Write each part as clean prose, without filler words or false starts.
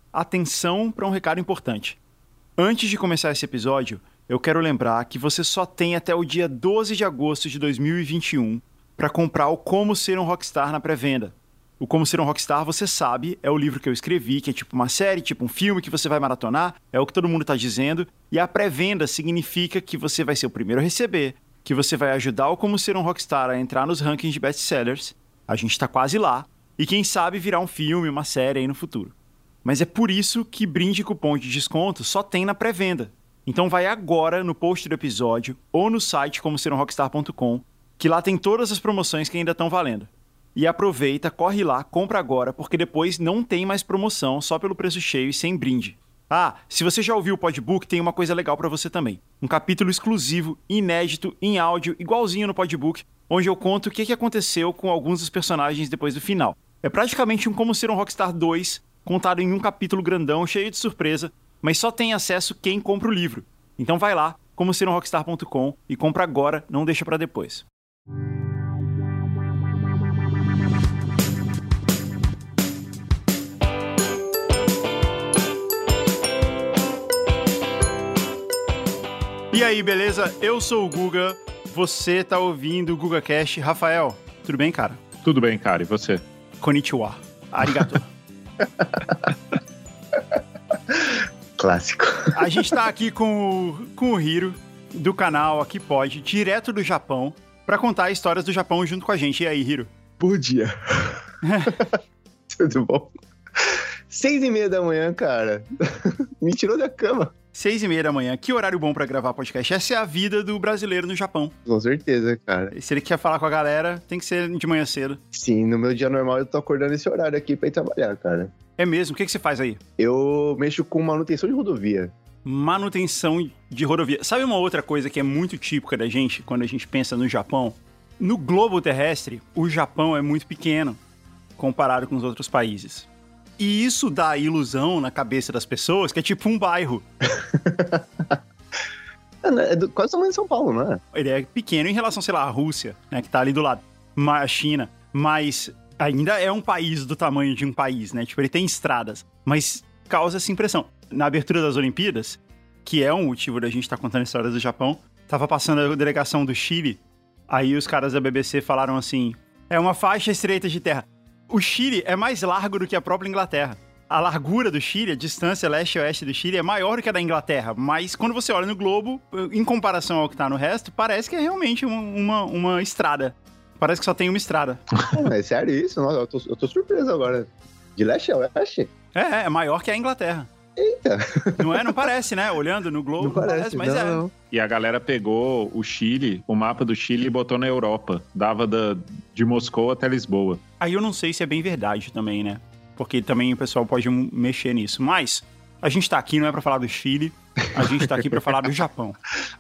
atenção para um recado importante. Antes de começar esse episódio, eu quero lembrar que você só tem até o dia 12 de agosto de 2021 para comprar o Como Ser um Rockstar na pré-venda. O Como Ser um Rockstar, você sabe, é o livro que eu escrevi, que é tipo uma série, tipo um filme que você vai maratonar, é o que todo mundo tá dizendo, e a pré-venda significa que você vai ser o primeiro a receber, que você vai ajudar o Como Ser um Rockstar a entrar nos rankings de best-sellers, a gente tá quase lá, e quem sabe virar um filme, uma série aí no futuro. Mas é por isso que brinde e cupom de desconto só tem na pré-venda. Então vai agora no post do episódio ou no site comoserumrockstar.com, que lá tem todas as promoções que ainda estão valendo. E aproveita, corre lá, compra agora, porque depois não tem mais promoção, só pelo preço cheio e sem brinde. Ah, se você já ouviu o Podbook, tem uma coisa legal pra você também. Um capítulo exclusivo, inédito, em áudio, igualzinho no Podbook, onde eu conto o que aconteceu com alguns dos personagens depois do final. É praticamente um Como Ser um Rockstar 2, contado em um capítulo grandão, cheio de surpresa, mas só tem acesso quem compra o livro. Então vai lá, comoserumrockstar.com e compra agora, não deixa pra depois. E aí, beleza? Eu sou o Guga, você tá ouvindo o GugaCast. Rafael, tudo bem, cara? Tudo bem, cara, e você? Konnichiwa. Arigato. Clássico. A gente tá aqui com o Hiro, do canal Aqui Pode, direto do Japão, pra contar histórias do Japão junto com a gente. E aí, Hiro? Bom dia. Tudo bom? 6:30 da manhã, cara. Me tirou da cama. 6:30 da manhã. Que horário bom pra gravar podcast. Essa é a vida do brasileiro no Japão. Com certeza, cara. E se ele quer falar com a galera, tem que ser de manhã cedo. Sim, no meu dia normal eu tô acordando esse horário aqui pra ir trabalhar, cara. É mesmo? O que você faz aí? Eu mexo com manutenção de rodovia. Manutenção de rodovia. Sabe uma outra coisa que é muito típica da gente, quando a gente pensa no Japão? No globo terrestre, o Japão é muito pequeno, comparado com os outros países. E isso dá a ilusão na cabeça das pessoas que é tipo um bairro. É quase o tamanho de São Paulo, não é? Ele é pequeno em relação, sei lá, à Rússia, né, que tá ali do lado, a China, mas ainda é um país do tamanho de um país, né? Tipo, ele tem estradas, mas causa essa impressão. Na abertura das Olimpíadas, que é um motivo da gente estar contando histórias do Japão, tava passando a delegação do Chile, aí os caras da BBC falaram assim, é uma faixa estreita de terra. O Chile é mais largo do que a própria Inglaterra. A largura do Chile, a distância leste-oeste do Chile é maior do que a da Inglaterra, mas quando você olha no globo, em comparação ao que tá no resto, parece que é realmente uma estrada. Parece que só tem uma estrada. É sério isso? Nossa, eu tô surpreso agora. De leste a oeste? É maior que a Inglaterra. Eita! Não é? Não parece, né? Olhando no globo, não parece, mas não. E a galera pegou o Chile, o mapa do Chile e botou na Europa. Dava de Moscou até Lisboa. Aí eu não sei se é bem verdade também, né? Porque também o pessoal pode mexer nisso. Mas a gente tá aqui não é pra falar do Chile, a gente tá aqui pra falar do Japão.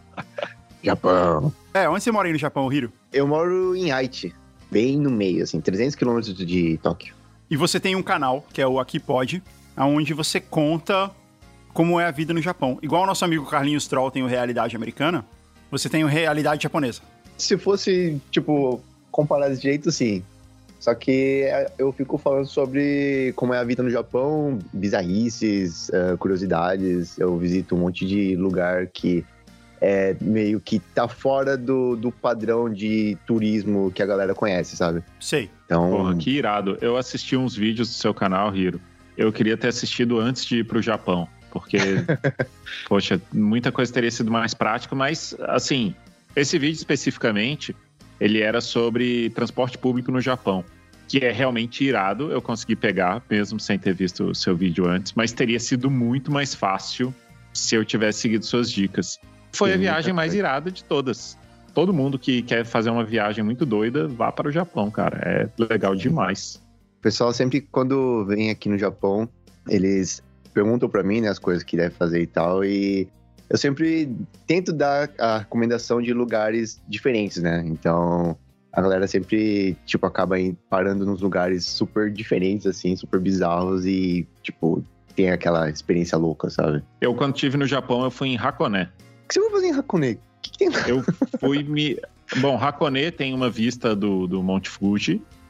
Japão. Onde você mora aí no Japão, Hiro? Eu moro em Aichi, bem no meio, assim, 300 quilômetros de Tóquio. E você tem um canal, que é o Aqui Pode, onde você conta como é a vida no Japão. Igual o nosso amigo Carlinhos Troll tem o Realidade Americana, você tem o Realidade Japonesa. Se fosse, tipo, comparar desse jeito, sim. Só que eu fico falando sobre como é a vida no Japão, bizarrices, curiosidades. Eu visito um monte de lugar que é meio que tá fora do padrão de turismo que a galera conhece, sabe? Sei. Então... Porra, que irado. Eu assisti uns vídeos do seu canal, Hiro. Eu queria ter assistido antes de ir pro Japão, porque, poxa, muita coisa teria sido mais prática, mas, assim, esse vídeo especificamente, ele era sobre transporte público no Japão, que é realmente irado, eu consegui pegar, mesmo sem ter visto o seu vídeo antes, mas teria sido muito mais fácil se eu tivesse seguido suas dicas. Foi a viagem mais irada de todas. Todo mundo que quer fazer uma viagem muito doida, vá para o Japão, cara. É legal demais. O pessoal sempre, quando vem aqui no Japão, eles perguntam pra mim, né, as coisas que deve fazer e tal, e eu sempre tento dar a recomendação de lugares diferentes, né? Então, a galera sempre, tipo, acaba parando nos lugares super diferentes, assim, super bizarros e, tipo, tem aquela experiência louca, sabe? Eu, quando estive no Japão, eu fui em Hakone. O que você vai fazer em Hakone? O que tem lá? Eu fui Bom, Hakone tem uma vista do Monte Fuji,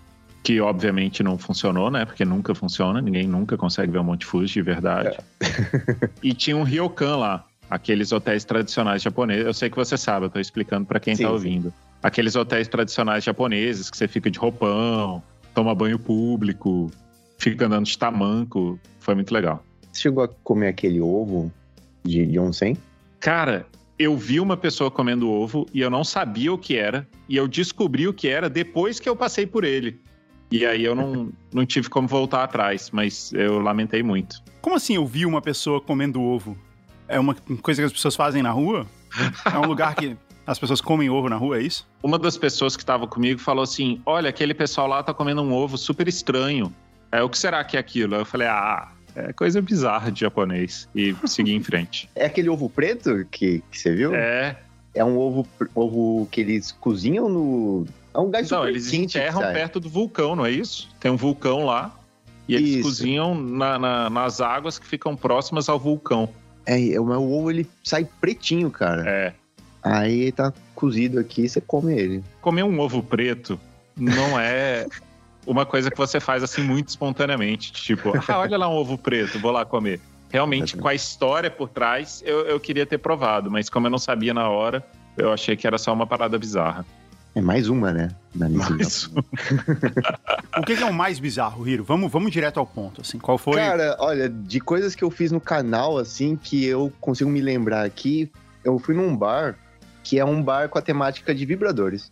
que obviamente não funcionou, né? Porque nunca funciona, ninguém nunca consegue ver um Monte Fuji de verdade. E tinha um ryokan lá, aqueles hotéis tradicionais japoneses. Eu sei que você sabe, eu tô explicando pra quem tá ouvindo. Aqueles hotéis tradicionais japoneses que você fica de roupão, toma banho público, fica andando de tamanco. Foi muito legal. Você chegou a comer aquele ovo de onsen? Cara, eu vi uma pessoa comendo ovo e eu não sabia o que era. E eu descobri o que era depois que eu passei por ele. E aí eu não tive como voltar atrás, mas eu lamentei muito. Como assim eu vi uma pessoa comendo ovo? É uma coisa que as pessoas fazem na rua? É um lugar que as pessoas comem ovo na rua, é isso? Uma das pessoas que estava comigo falou assim, olha, aquele pessoal lá tá comendo um ovo super estranho. O que será que é aquilo? Eu falei, é coisa bizarra de japonês. E segui em frente. É aquele ovo preto que você viu? É um ovo que eles cozinham no... É um gás super eles quente, enterram perto do vulcão, não é isso? Tem um vulcão lá e eles cozinham nas águas que ficam próximas ao vulcão. O ovo ele sai pretinho, cara. Aí tá cozido aqui, você come ele. Comer um ovo preto não é uma coisa que você faz assim muito espontaneamente. Tipo, olha lá um ovo preto, vou lá comer. Realmente, com a história por trás, eu queria ter provado, mas como eu não sabia na hora, eu achei que era só uma parada bizarra. É mais uma, né? Mais uma. O que é o mais bizarro, Hiro? Vamos direto ao ponto, assim. Qual foi? Cara, olha, de coisas que eu fiz no canal, assim, que eu consigo me lembrar aqui, eu fui num bar, que é um bar com a temática de vibradores.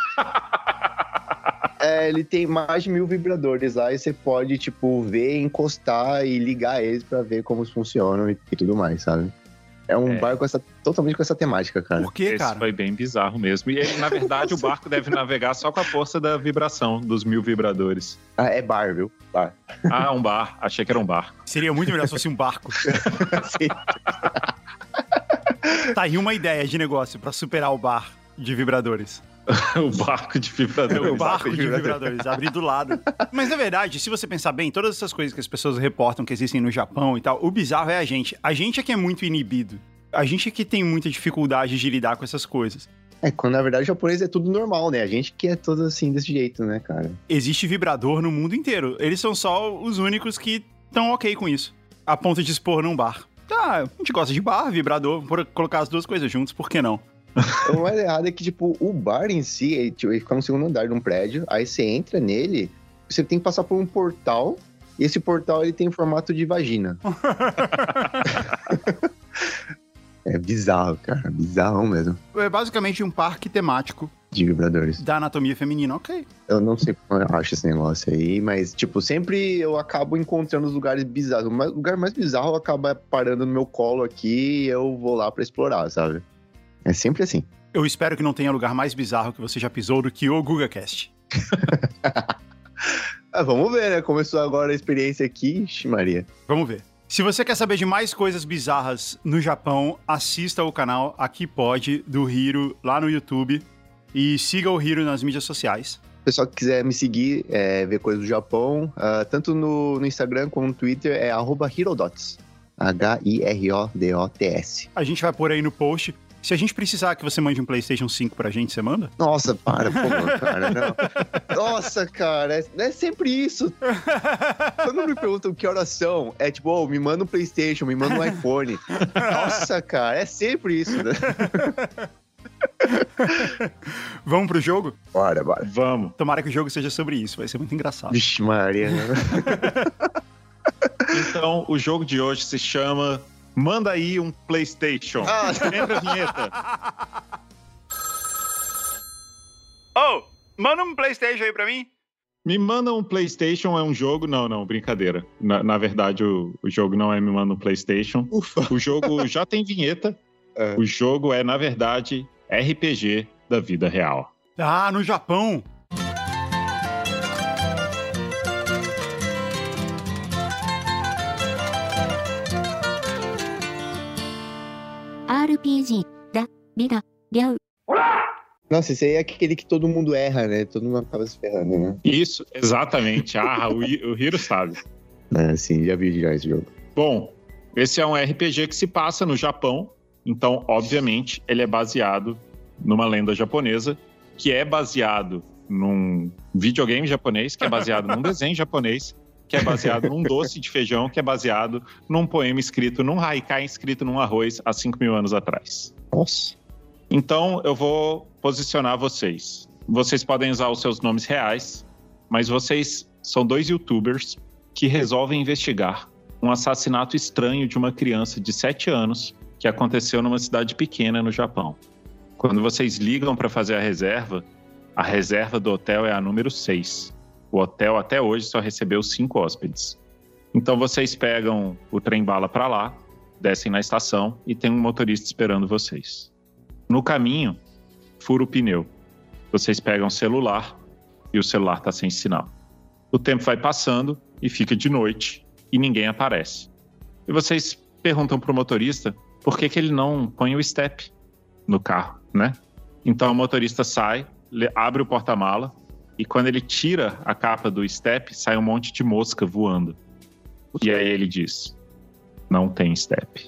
Ele tem mais de 1000 vibradores lá e você pode, tipo, ver, encostar e ligar eles pra ver como funcionam e tudo mais, sabe? É um barco totalmente com essa temática, cara. Por quê, cara? Esse foi bem bizarro mesmo. E, na verdade, o barco deve navegar só com a força da vibração dos 1000 vibradores. É bar, viu? Bar. Um bar. Achei que era um barco. Seria muito melhor se fosse um barco. Sim. Tá aí uma ideia de negócio pra superar o bar de vibradores. O barco de vibradores. O barco de vibradores, abrir do lado. Mas, na verdade, se você pensar bem, todas essas coisas que as pessoas reportam que existem no Japão e tal, o bizarro é a gente. A gente é que é muito inibido. A gente é que tem muita dificuldade de lidar com essas coisas. Quando, na verdade, o japonês é tudo normal, né? A gente que é todo assim, desse jeito, né, cara? Existe vibrador no mundo inteiro. Eles são só os únicos que estão ok com isso. A ponto de expor num bar. A gente gosta de bar, vibrador, por colocar as duas coisas juntas, por que não? O mais errado é que, tipo, o bar em si, ele fica no segundo andar de um prédio, aí você entra nele, você tem que passar por um portal, e esse portal, ele tem formato de vagina. É bizarro, cara, bizarrão mesmo. É basicamente um parque temático. De vibradores. Da anatomia feminina, ok. Eu não sei como eu acho esse negócio aí, mas, tipo, sempre eu acabo encontrando os lugares bizarros. O lugar mais bizarro acaba parando no meu colo aqui e eu vou lá pra explorar, sabe? É sempre assim. Eu espero que não tenha lugar mais bizarro que você já pisou do que o GugaCast. Vamos ver, né? Começou agora a experiência aqui, Ixi, Maria. Vamos ver. Se você quer saber de mais coisas bizarras no Japão, assista o canal Aqui Pode, do Hiro, lá no YouTube. E siga o Hiro nas mídias sociais. O pessoal que quiser me seguir, ver coisas do Japão, tanto no Instagram como no Twitter, é @Hirodots. HIRODOTS. A gente vai pôr aí no post. Se a gente precisar que você mande um PlayStation 5 pra gente, você manda? Nossa, para, pô, cara, não. Nossa, cara, é sempre isso. Quando me perguntam que horas são, é tipo, me manda um PlayStation, me manda um iPhone. Nossa, cara, é sempre isso, né? Vamos pro jogo? Bora. Vamos. Tomara que o jogo seja sobre isso, vai ser muito engraçado. Vixe, Maria. Então, o jogo de hoje se chama Manda aí um PlayStation. Lembra a vinheta? Manda um PlayStation aí pra mim. Me manda um PlayStation é um jogo? Não, brincadeira. Na verdade, o jogo não é Me Manda um PlayStation. Ufa. O jogo já tem vinheta. O jogo é, na verdade, RPG da vida real. No Japão. RPG da vida real. Nossa, esse aí é aquele que todo mundo erra, né? Todo mundo acaba se ferrando, né? Isso, exatamente. O Hiro sabe. Sim, já vi esse jogo. Bom, esse é um RPG que se passa no Japão. Então, obviamente, ele é baseado numa lenda japonesa, que é baseado num videogame japonês, que é baseado num desenho japonês, que é baseado num doce de feijão, que é baseado num poema escrito num haikai escrito num arroz há 5.000 anos atrás. Nossa. Então, eu vou posicionar vocês. Vocês podem usar os seus nomes reais, mas vocês são 2 youtubers que resolvem investigar um assassinato estranho de uma criança de 7 anos que aconteceu numa cidade pequena no Japão. Quando vocês ligam para fazer a reserva do hotel é a número 6. O hotel até hoje só recebeu 5 hóspedes. Então vocês pegam o trem-bala para lá, descem na estação e tem um motorista esperando vocês. No caminho, fura o pneu. Vocês pegam o celular e o celular está sem sinal. O tempo vai passando e fica de noite e ninguém aparece. E vocês perguntam pro motorista por que ele não põe o step no carro, né? Então o motorista sai, abre o porta-mala e quando ele tira a capa do step, sai um monte de mosca voando. E aí ele diz, não tem step.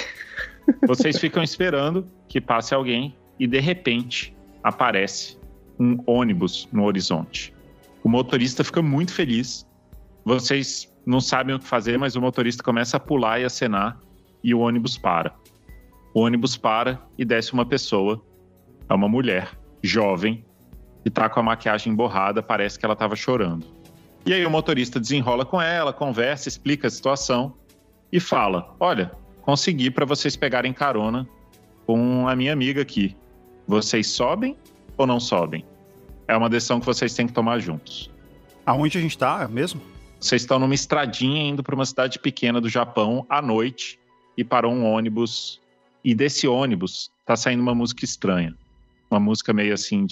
Vocês ficam esperando que passe alguém e de repente aparece um ônibus no horizonte. O motorista fica muito feliz. Vocês não sabem o que fazer, mas o motorista começa a pular e acenar e o ônibus para. O ônibus para e desce uma pessoa. É uma mulher, jovem, que tá com a maquiagem borrada, parece que ela estava chorando. E aí o motorista desenrola com ela, conversa, explica a situação e fala, olha, consegui para vocês pegarem carona com a minha amiga aqui. Vocês sobem ou não sobem? É uma decisão que vocês têm que tomar juntos. Aonde a gente tá mesmo? Vocês estão numa estradinha indo para uma cidade pequena do Japão à noite e parou um ônibus. E desse ônibus tá saindo uma música estranha. Uma música meio assim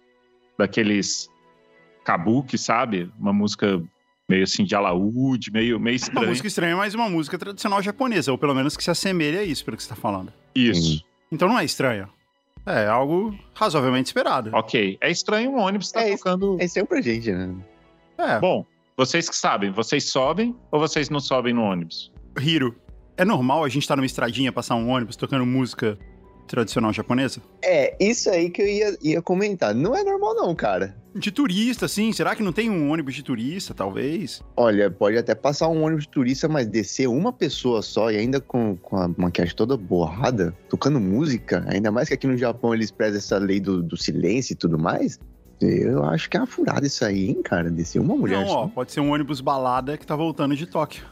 daqueles kabuki, sabe? Uma música meio assim de alaúde, meio estranha. Uma música estranha, mas uma música tradicional japonesa, ou pelo menos que se assemelha a isso, pelo que você tá falando. Isso. Então não é estranho. É algo razoavelmente esperado. Ok. É estranho um ônibus tá tocando... É estranho pra gente, né? Bom, vocês que sabem, vocês sobem ou vocês não sobem no ônibus? Hiro, é normal a gente estar numa estradinha, passar um ônibus tocando música tradicional japonesa? É, isso aí que eu ia comentar. Não é normal não, cara. De turista, sim. Será que não tem um ônibus de turista, talvez? Olha, pode até passar um ônibus de turista, mas descer uma pessoa só e ainda com a maquiagem toda borrada, tocando música, ainda mais que aqui no Japão eles prezam essa lei do silêncio e tudo mais. Eu acho que é uma furada isso aí, hein, cara? Descer uma mulher Não, só. pode ser um ônibus balada que tá voltando de Tóquio.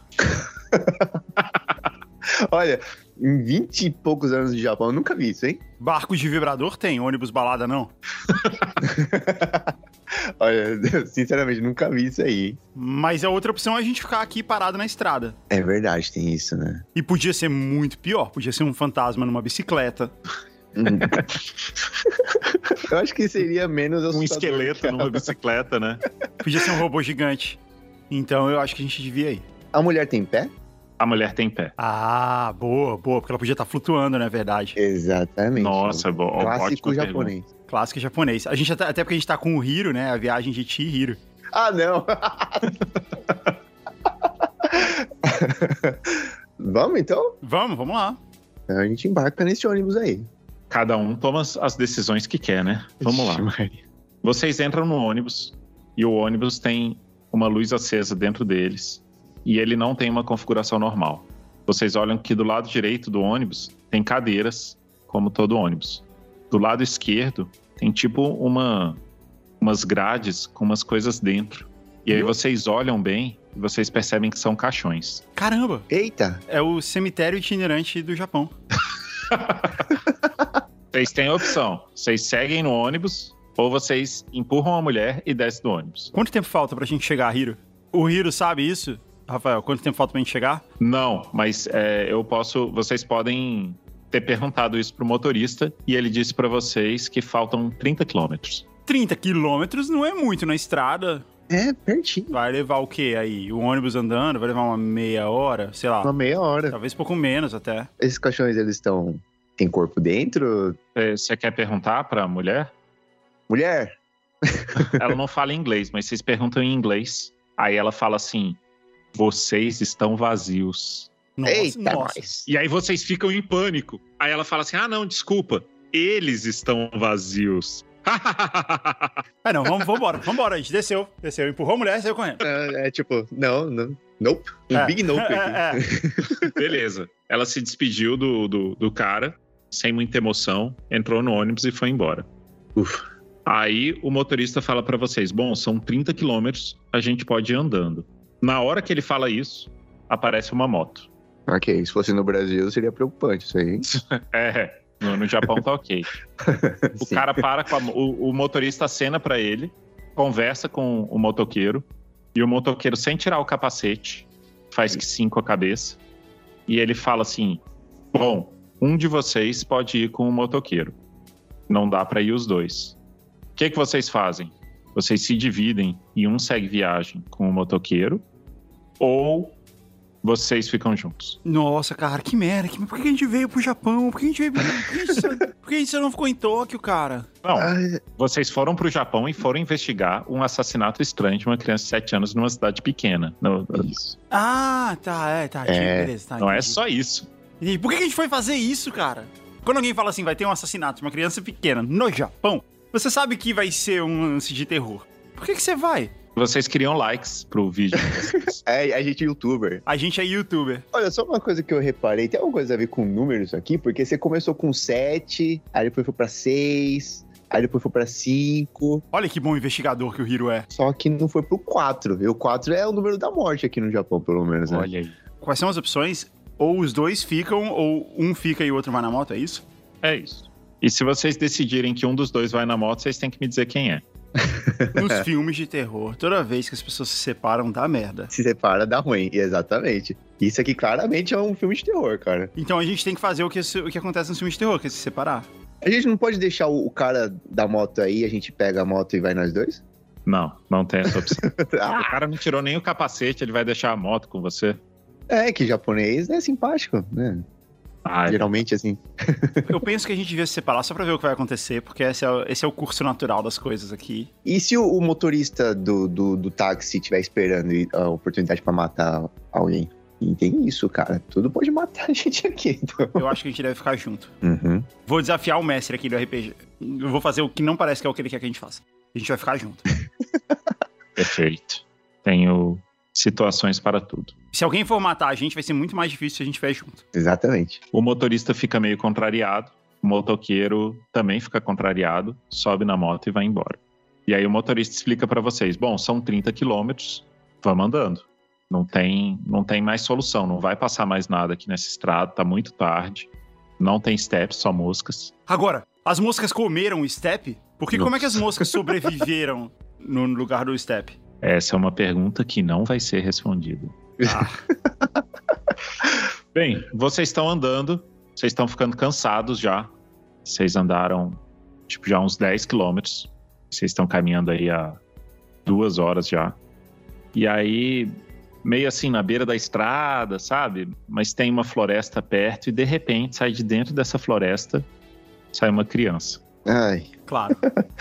Olha, em 20 e poucos anos de Japão, eu nunca vi isso, hein? Barcos de vibrador tem, ônibus balada não. Olha, sinceramente, nunca vi isso aí, hein? Mas a outra opção é a gente ficar aqui parado na estrada. É verdade, tem isso, né? E podia ser muito pior, podia ser um fantasma numa bicicleta. Eu acho que seria menos um assustador, esqueleto cara. numa bicicleta, né? Podia ser um robô gigante. Então eu acho que a gente devia ir. A mulher tem pé? A mulher tem pé. Ah, boa, porque ela podia estar flutuando, não é verdade? Exatamente. Nossa, bom. Clássico ótima japonês. Clássico japonês. A gente até porque a gente tá com o Hiro, né? A viagem de Chihiro. Ah, não! Vamos, então? Vamos lá. A gente embarca nesse ônibus aí. Cada um toma as decisões que quer, né? Vamos lá. Vocês entram no ônibus e o ônibus tem uma luz acesa dentro deles e ele não tem uma configuração normal. Vocês olham que do lado direito do ônibus tem cadeiras, como todo ônibus. Do lado esquerdo tem tipo umas grades com umas coisas dentro. E aí vocês olham bem e vocês percebem que são caixões. Caramba! Eita! É o cemitério itinerante do Japão. Vocês têm a opção. Vocês seguem no ônibus ou vocês empurram a mulher e descem do ônibus. Quanto tempo falta pra gente chegar, Hiro? O Hiro sabe isso? Rafael, quanto tempo falta pra gente chegar? Não, mas vocês podem ter perguntado isso pro motorista e ele disse pra vocês que faltam 30 quilômetros. 30 quilômetros não é muito na estrada. É, pertinho. Vai levar o quê aí? O ônibus andando? Vai levar uma meia hora? Sei lá. Uma meia hora. Talvez pouco menos até. Esses caixões, eles estão... Tem corpo dentro? Você quer perguntar pra mulher? Mulher? Ela não fala inglês, mas vocês perguntam em inglês. Aí ela fala assim, vocês estão vazios. Nossa, Eita, nossa. nós. E aí vocês ficam em pânico. Aí ela fala assim, não, desculpa, eles estão vazios. Não, vambora, a gente desceu, empurrou a mulher e saiu correndo. Tipo, não, nope, big nope aqui. Beleza, ela se despediu do cara, sem muita emoção, entrou no ônibus e foi embora. Aí o motorista fala pra vocês, bom, são 30 quilômetros, a gente pode ir andando. Na hora que ele fala isso, aparece uma moto. Ok, se fosse no Brasil seria preocupante isso aí. No Japão tá ok. O cara para o motorista acena pra ele, conversa com o motoqueiro, e o motoqueiro, sem tirar o capacete, faz que sim com a cabeça, e ele fala assim, bom, um de vocês pode ir com o motoqueiro. Não dá pra ir os dois. O que vocês fazem? Vocês se dividem e um segue viagem com o motoqueiro, ou vocês ficam juntos? Nossa, cara, que merda. Por que a gente veio pro Japão? Por que a gente não ficou em Tóquio, cara? Não, vocês foram pro Japão e foram investigar um assassinato estranho de uma criança de 7 anos numa cidade pequena. Isso. Ah, tá. Beleza, tá. Não é só isso. E por que a gente foi fazer isso, cara? Quando alguém fala assim, vai ter um assassinato de uma criança pequena no Japão, você sabe que vai ser um lance de terror. Por que você vai? Vocês queriam likes pro vídeo de vocês. A gente é youtuber. A gente é youtuber. Olha, só uma coisa que eu reparei. Tem alguma coisa a ver com números aqui? Porque você começou com 7, aí depois foi pra 6, aí depois foi pra 5. Olha que bom investigador que o Hiro é. Só que não foi pro 4. E o 4 é o número da morte aqui no Japão, pelo menos, né? Olha aí. Quais são as opções? Ou os dois ficam, ou um fica e o outro vai na moto, é isso? É isso. E se vocês decidirem que um dos dois vai na moto, vocês têm que me dizer quem é. Nos filmes de terror, toda vez que as pessoas se separam, dá merda. Se separa, dá ruim, exatamente. Isso aqui claramente é um filme de terror, cara. Então a gente tem que fazer o que acontece nos filmes de terror, que é se separar. A gente não pode deixar o cara da moto aí, a gente pega a moto e vai nós dois? Não tem essa opção. O cara não tirou nem o capacete, ele vai deixar a moto com você? Que japonês é simpático, né? Geralmente, assim. Eu penso que a gente devia se separar só pra ver o que vai acontecer, porque esse é o curso natural das coisas aqui. E se o motorista do táxi estiver esperando a oportunidade pra matar alguém? E tem isso, cara. Tudo pode matar a gente aqui. Então. Eu acho que a gente deve ficar junto. Uhum. Vou desafiar o mestre aqui do RPG. Eu vou fazer o que não parece que é o que ele quer que a gente faça. A gente vai ficar junto. Perfeito. Tenho situações para tudo. Se alguém for matar a gente, vai ser muito mais difícil se a gente estiver junto. Exatamente. O motorista fica meio contrariado, o motoqueiro também fica contrariado, sobe na moto e vai embora. E aí o motorista explica para vocês, bom, são 30 quilômetros, vamos andando. Não tem mais solução, não vai passar mais nada aqui nessa estrada, tá muito tarde, não tem step, só moscas. Agora, as moscas comeram o step? Porque como é que as moscas sobreviveram no lugar do step? Essa é uma pergunta que não vai ser respondida. Bem, vocês estão andando, vocês estão ficando cansados já. Vocês andaram, já uns 10 quilômetros. Vocês estão caminhando aí há 2 horas já. E aí, meio assim, na beira da estrada, sabe? Mas tem uma floresta perto e, de repente, sai de dentro dessa floresta, sai uma criança. Ai. Claro.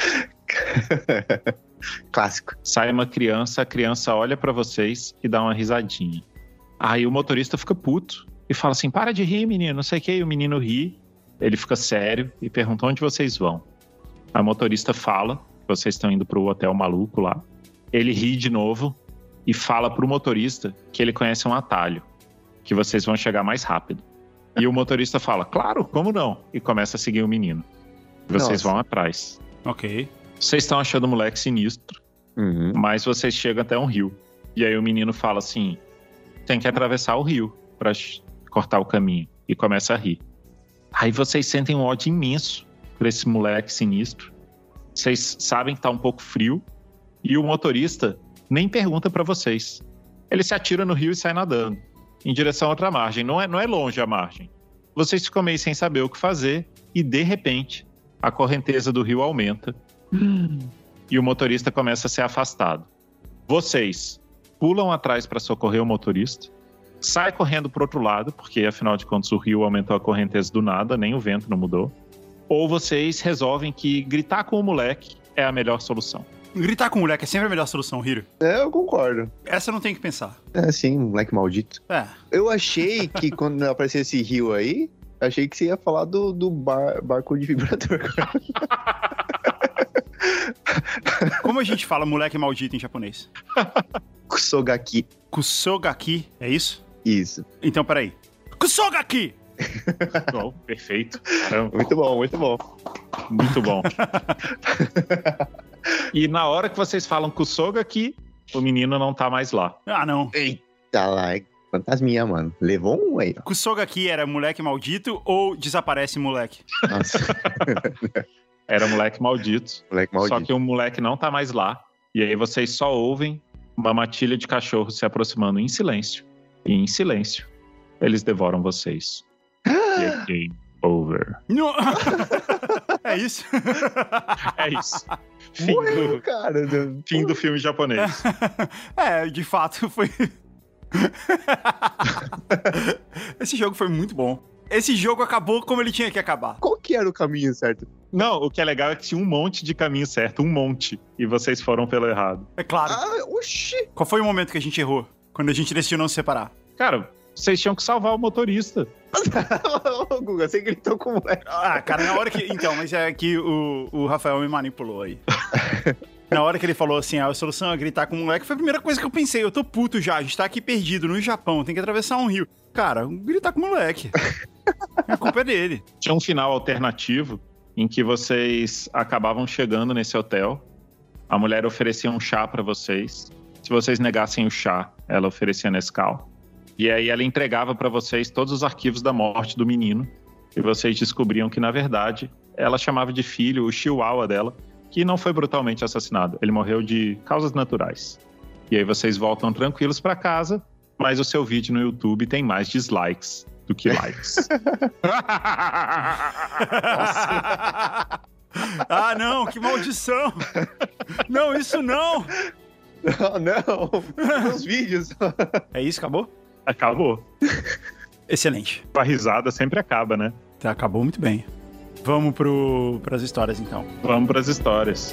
Clássico. Sai uma criança, a criança olha pra vocês e dá uma risadinha. Aí o motorista fica puto e fala assim, para de rir, menino, não sei o que. E o menino ri, ele fica sério e pergunta onde vocês vão. A motorista fala que vocês estão indo pro hotel maluco lá. Ele ri de novo e fala pro motorista que ele conhece um atalho, que vocês vão chegar mais rápido. E o motorista fala, claro, como não? E começa a seguir o menino. Vocês vão atrás. Ok. Vocês estão achando o moleque sinistro, mas vocês chegam até um rio. E aí o menino fala assim, tem que atravessar o rio pra cortar o caminho. E começa a rir. Aí vocês sentem um ódio imenso por esse moleque sinistro. Vocês sabem que tá um pouco frio. E o motorista nem pergunta pra vocês. Ele se atira no rio e sai nadando, em direção a outra margem. Não é longe a margem. Vocês ficam meio sem saber o que fazer. E de repente, a correnteza do rio aumenta. E o motorista começa a ser afastado. Vocês pulam atrás para socorrer o motorista, sai correndo pro outro lado, porque afinal de contas o rio aumentou a correnteza do nada, nem o vento não mudou. Ou vocês resolvem que gritar com o moleque é a melhor solução. Gritar com o moleque é sempre a melhor solução, Hiro. Eu concordo. Essa eu não tenho que pensar. É, sim, moleque maldito. Eu achei que quando apareceu esse rio aí, achei que você ia falar do barco de vibrador. Como a gente fala moleque maldito em japonês? Kusogaki. Kusogaki, é isso? Isso. Então, peraí. Kusogaki! Bom, perfeito. Caramba, Muito bom, muito bom. muito bom. E na hora que vocês falam Kusoga aqui, o menino não tá mais lá. Ah, não. Eita lá, é fantasminha, mano. Levou um aí, ó. Kusogaki era moleque maldito ou desaparece moleque? Nossa, Era moleque maldito. moleque maldito. Só que o moleque não tá mais lá. E aí vocês só ouvem uma matilha de cachorro se aproximando em silêncio. E em silêncio, eles devoram vocês. E é game over. Não. É isso? É isso. Fim Morreu, do, cara. fim do filme japonês. É, de fato foi. Esse jogo foi muito bom. Esse jogo acabou como ele tinha que acabar. Qual que era o caminho certo? Não, o que é legal é que tinha um monte de caminho certo, um monte. E vocês foram pelo errado. É claro. Oxi. Qual foi o momento que a gente errou? Quando a gente decidiu não se separar? Cara, vocês tinham que salvar o motorista. Ô, Guga, você gritou com o moleque. Ah, cara, na hora que... Então, mas é que o Rafael me manipulou aí. Na hora que ele falou assim, a solução é gritar com o moleque, foi a primeira coisa que eu pensei. Eu tô puto já, a gente tá aqui perdido no Japão, tem que atravessar um rio. Cara, gritar com o moleque. A culpa é dele. Tinha um final alternativo em que vocês acabavam chegando nesse hotel. A mulher oferecia um chá pra vocês. Se vocês negassem o chá, ela oferecia Nescau. E aí ela entregava pra vocês todos os arquivos da morte do menino. E vocês descobriam que, na verdade, ela chamava de filho o chihuahua dela, que não foi brutalmente assassinado. Ele morreu de causas naturais. E aí vocês voltam tranquilos pra casa, mas o seu vídeo no YouTube tem mais dislikes do que likes. Ah, não, que maldição! Não, isso não! Não, meus vídeos. É isso, acabou? Acabou. Excelente. A risada sempre acaba, né? Tá, acabou muito bem. Vamos pras histórias, então. Vamos pras histórias.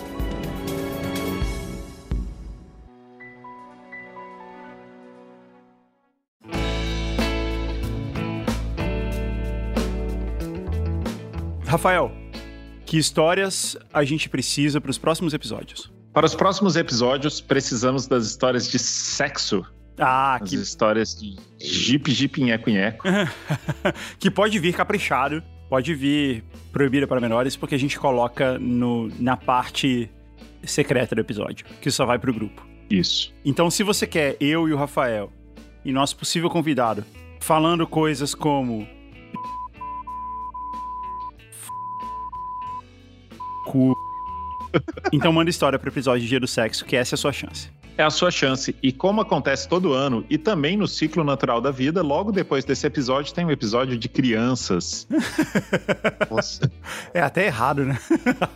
Rafael, que histórias a gente precisa para os próximos episódios? Para os próximos episódios, precisamos das histórias de sexo. Ah, As histórias de jipe, nheco. que pode vir caprichado, pode vir proibida para menores, porque a gente coloca na parte secreta do episódio, que só vai pro grupo. Isso. Então, se você quer eu e o Rafael e nosso possível convidado falando coisas como então manda história pro episódio de Dia do Sexo, que essa é a sua chance. É a sua chance. E como acontece todo ano, e também no ciclo natural da vida, logo depois desse episódio tem um episódio de crianças. Nossa. É até errado, né?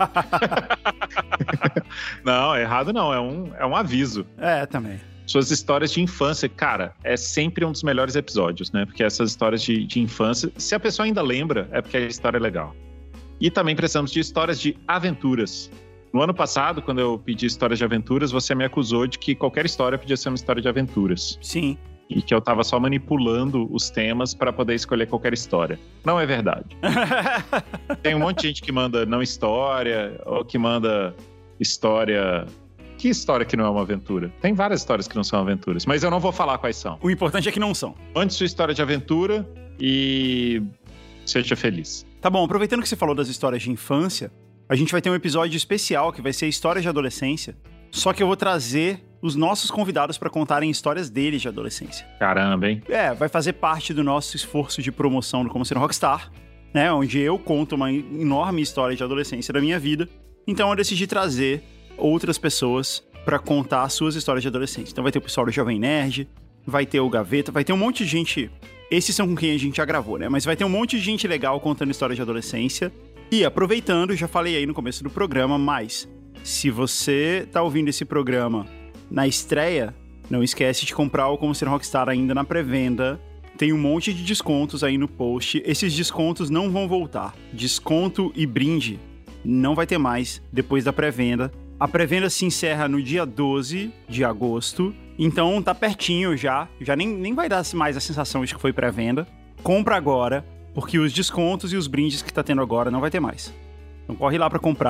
Não, errado não, é um aviso. É, também. Suas histórias de infância, cara, é sempre um dos melhores episódios, né? Porque essas histórias de infância, se a pessoa ainda lembra, é porque a história é legal. E também precisamos de histórias de aventuras. No ano passado, quando eu pedi histórias de aventuras, você me acusou de que qualquer história podia ser uma história de aventuras. Sim. E que eu tava só manipulando os temas para poder escolher qualquer história. Não é verdade. Tem um monte de gente que manda não história, ou que manda história... Que história que não é uma aventura? Tem várias histórias que não são aventuras, mas eu não vou falar quais são. O importante é que não são. Mande sua história de aventura e seja feliz. Tá bom, aproveitando que você falou das histórias de infância, a gente vai ter um episódio especial que vai ser histórias de adolescência, só que eu vou trazer os nossos convidados para contarem histórias deles de adolescência. Caramba, hein? É, vai fazer parte do nosso esforço de promoção do Como Ser um Rockstar, né, onde eu conto uma enorme história de adolescência da minha vida, então eu decidi trazer outras pessoas para contar suas histórias de adolescência. Então vai ter o pessoal do Jovem Nerd, vai ter o Gaveta, vai ter um monte de gente... Esses são com quem a gente já gravou, né? Mas vai ter um monte de gente legal contando histórias de adolescência. E aproveitando, já falei aí no começo do programa, mas se você tá ouvindo esse programa na estreia, não esquece de comprar o Como Ser Rockstar ainda na pré-venda. Tem um monte de descontos aí no post. Esses descontos não vão voltar. Desconto e brinde não vai ter mais depois da pré-venda. A pré-venda se encerra no dia 12 de agosto, então tá pertinho já nem vai dar mais a sensação de que foi pré-venda. Compra agora, porque os descontos e os brindes que tá tendo agora não vai ter mais. Então corre lá pra comprar,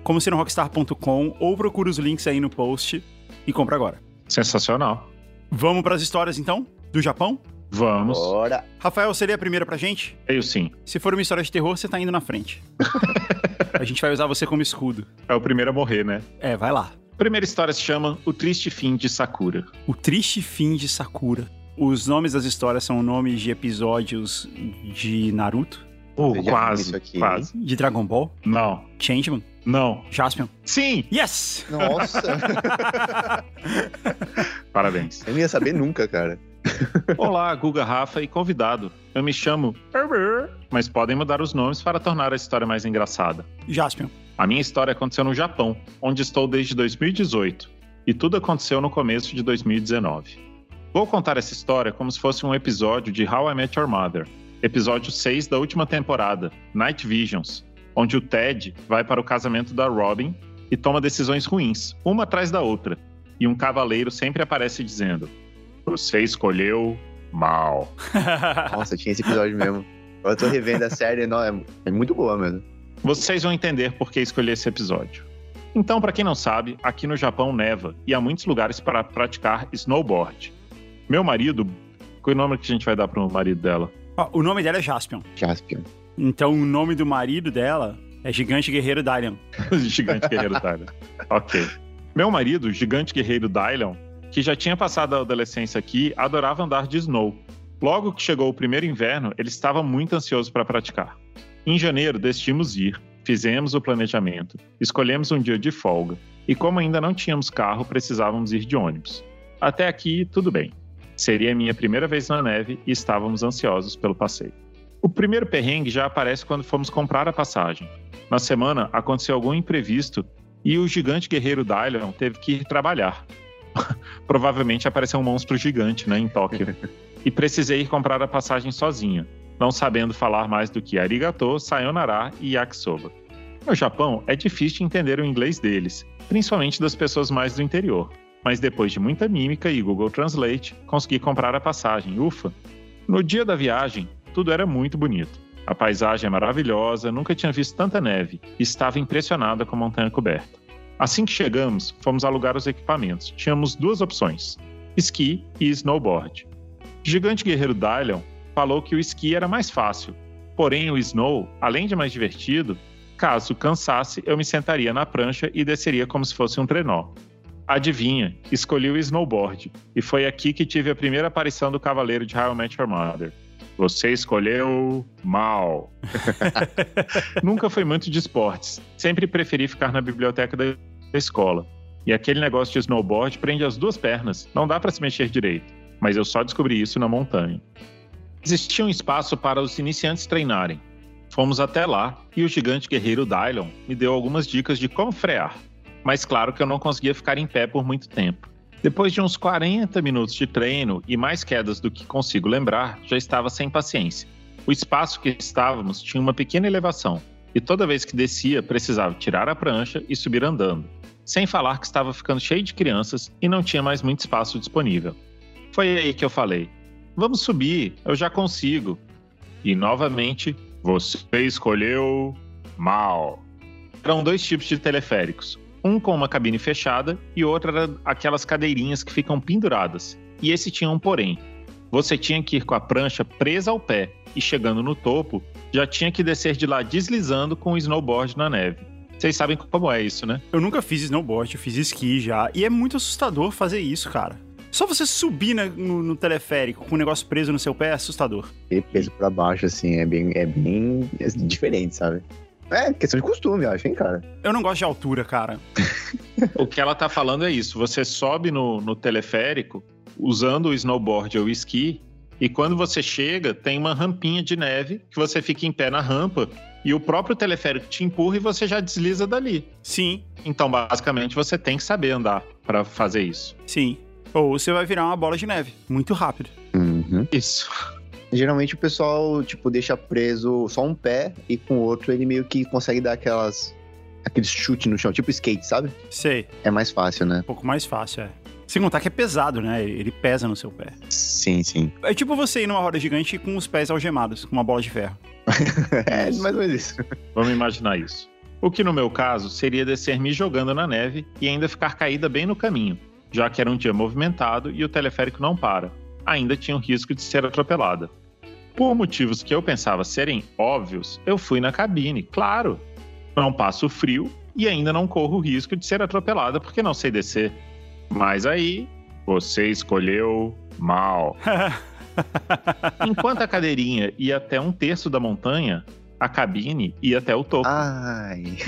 comoserumrockstar.com ou procura os links aí no post e compra agora. Sensacional. Vamos pras histórias, então? Do Japão? Vamos. Bora. Rafael, você lê a primeira pra gente? Eu sim. Se for uma história de terror, você tá indo na frente. A gente vai usar você como escudo. É o primeiro a morrer, né? É, vai lá. A primeira história se chama O Triste Fim de Sakura. O Triste Fim de Sakura. Os nomes das histórias são nomes de episódios de Naruto? Eu já vi Quase, isso aqui. quase. De Dragon Ball? Não, Changeman? não. Jaspion? Sim! Yes! Nossa, Parabéns. eu não ia saber nunca, cara. Olá, Guga, Rafa e convidado. Eu me chamo Herbert, mas podem mudar os nomes para tornar a história mais engraçada. Jaspion. A minha história aconteceu no Japão, onde estou desde 2018, e tudo aconteceu no começo de 2019. Vou contar essa história como se fosse um episódio de How I Met Your Mother, episódio 6 da última temporada, Night Visions, onde o Ted vai para o casamento da Robin e toma decisões ruins, uma atrás da outra, e um cavaleiro sempre aparece dizendo: "Você escolheu mal." Nossa, tinha esse episódio mesmo. Agora eu tô revendo a série, não, é muito boa mesmo. Vocês vão entender por que escolhi esse episódio. Então, para quem não sabe, aqui no Japão neva e há muitos lugares para praticar snowboard. Meu marido, qual é o nome que a gente vai dar pro marido dela? Ó, o nome dela é Jaspion. Jaspion. Então o nome do marido dela é Gigante Guerreiro Dylion. Gigante Guerreiro Dylion. Ok. Meu marido, Gigante Guerreiro Dylion, que já tinha passado a adolescência aqui, adorava andar de snow. Logo que chegou o primeiro inverno, ele estava muito ansioso para praticar. Em janeiro, decidimos ir, fizemos o planejamento, escolhemos um dia de folga, e como ainda não tínhamos carro, precisávamos ir de ônibus. Até aqui, tudo bem. Seria a minha primeira vez na neve e estávamos ansiosos pelo passeio. O primeiro perrengue já aparece quando fomos comprar a passagem. Na semana, aconteceu algum imprevisto e o Gigante Guerreiro Dylion teve que ir trabalhar. Provavelmente apareceu um monstro gigante, né, em Tóquio. E precisei ir comprar a passagem sozinha, não sabendo falar mais do que arigato, sayonara e yakisoba. No Japão, é difícil entender o inglês deles, principalmente das pessoas mais do interior. Mas depois de muita mímica e Google Translate, consegui comprar a passagem, ufa! No dia da viagem, tudo era muito bonito. A paisagem é maravilhosa, nunca tinha visto tanta neve e estava impressionada com a montanha coberta. Assim que chegamos, fomos alugar os equipamentos. Tínhamos duas opções, esqui e snowboard. Gigante Guerreiro Dylion falou que o esqui era mais fácil, porém o snow, além de mais divertido, caso cansasse, eu me sentaria na prancha e desceria como se fosse um trenó. Adivinha, escolhi o snowboard, e foi aqui que tive a primeira aparição do Cavaleiro de How I Met Your Mother. Você escolheu mal. Nunca fui muito de esportes, sempre preferi ficar na biblioteca da escola. E aquele negócio de snowboard prende as duas pernas, não dá para se mexer direito, mas eu só descobri isso na montanha. Existia um espaço para os iniciantes treinarem. Fomos até lá e o Gigante Guerreiro Dylion me deu algumas dicas de como frear. Mas claro que eu não conseguia ficar em pé por muito tempo. Depois de uns 40 minutos de treino e mais quedas do que consigo lembrar, já estava sem paciência. O espaço que estávamos tinha uma pequena elevação, e toda vez que descia precisava tirar a prancha e subir andando. Sem falar que estava ficando cheio de crianças e não tinha mais muito espaço disponível. Foi aí que eu falei: vamos subir, eu já consigo. E novamente, você escolheu mal. Eram dois tipos de teleféricos. Um com uma cabine fechada e outro era aquelas cadeirinhas que ficam penduradas. E esse tinha um porém. Você tinha que ir com a prancha presa ao pé e chegando no topo, já tinha que descer de lá deslizando com o snowboard na neve. Vocês sabem como é isso, né? Eu nunca fiz snowboard, eu fiz esqui já. E é muito assustador fazer isso, cara. Só você subir no teleférico com o negócio preso no seu pé é assustador. Ele peso pra baixo, assim, é bem diferente, sabe? É questão de costume, eu acho, hein, cara? Eu não gosto de altura, cara. O que ela tá falando é isso. Você sobe no teleférico usando o snowboard ou o esqui e quando você chega, tem uma rampinha de neve que você fica em pé na rampa e o próprio teleférico te empurra e você já desliza dali. Sim. Então, basicamente, você tem que saber andar pra fazer isso. Sim. Ou você vai virar uma bola de neve, muito rápido. Uhum. Isso. Geralmente o pessoal, tipo, deixa preso só um pé e com o outro ele meio que consegue dar aqueles chutes no chão, tipo skate, sabe? Sei. É mais fácil, né? Um pouco mais fácil, é. Sem contar que é pesado, né? Ele pesa no seu pé. Sim, sim. É tipo você ir numa roda gigante com os pés algemados, com uma bola de ferro. É mais ou menos isso. Vamos imaginar isso. O que no meu caso seria descer me jogando na neve e ainda ficar caída bem no caminho, já que era um dia movimentado e o teleférico não para. Ainda tinha o risco de ser atropelada. Por motivos que eu pensava serem óbvios, eu fui na cabine, claro. Não passo frio e ainda não corro o risco de ser atropelada porque não sei descer. Mas aí, você escolheu mal. Enquanto a cadeirinha ia até 1/3 da montanha, a cabine ia até o topo. Ai,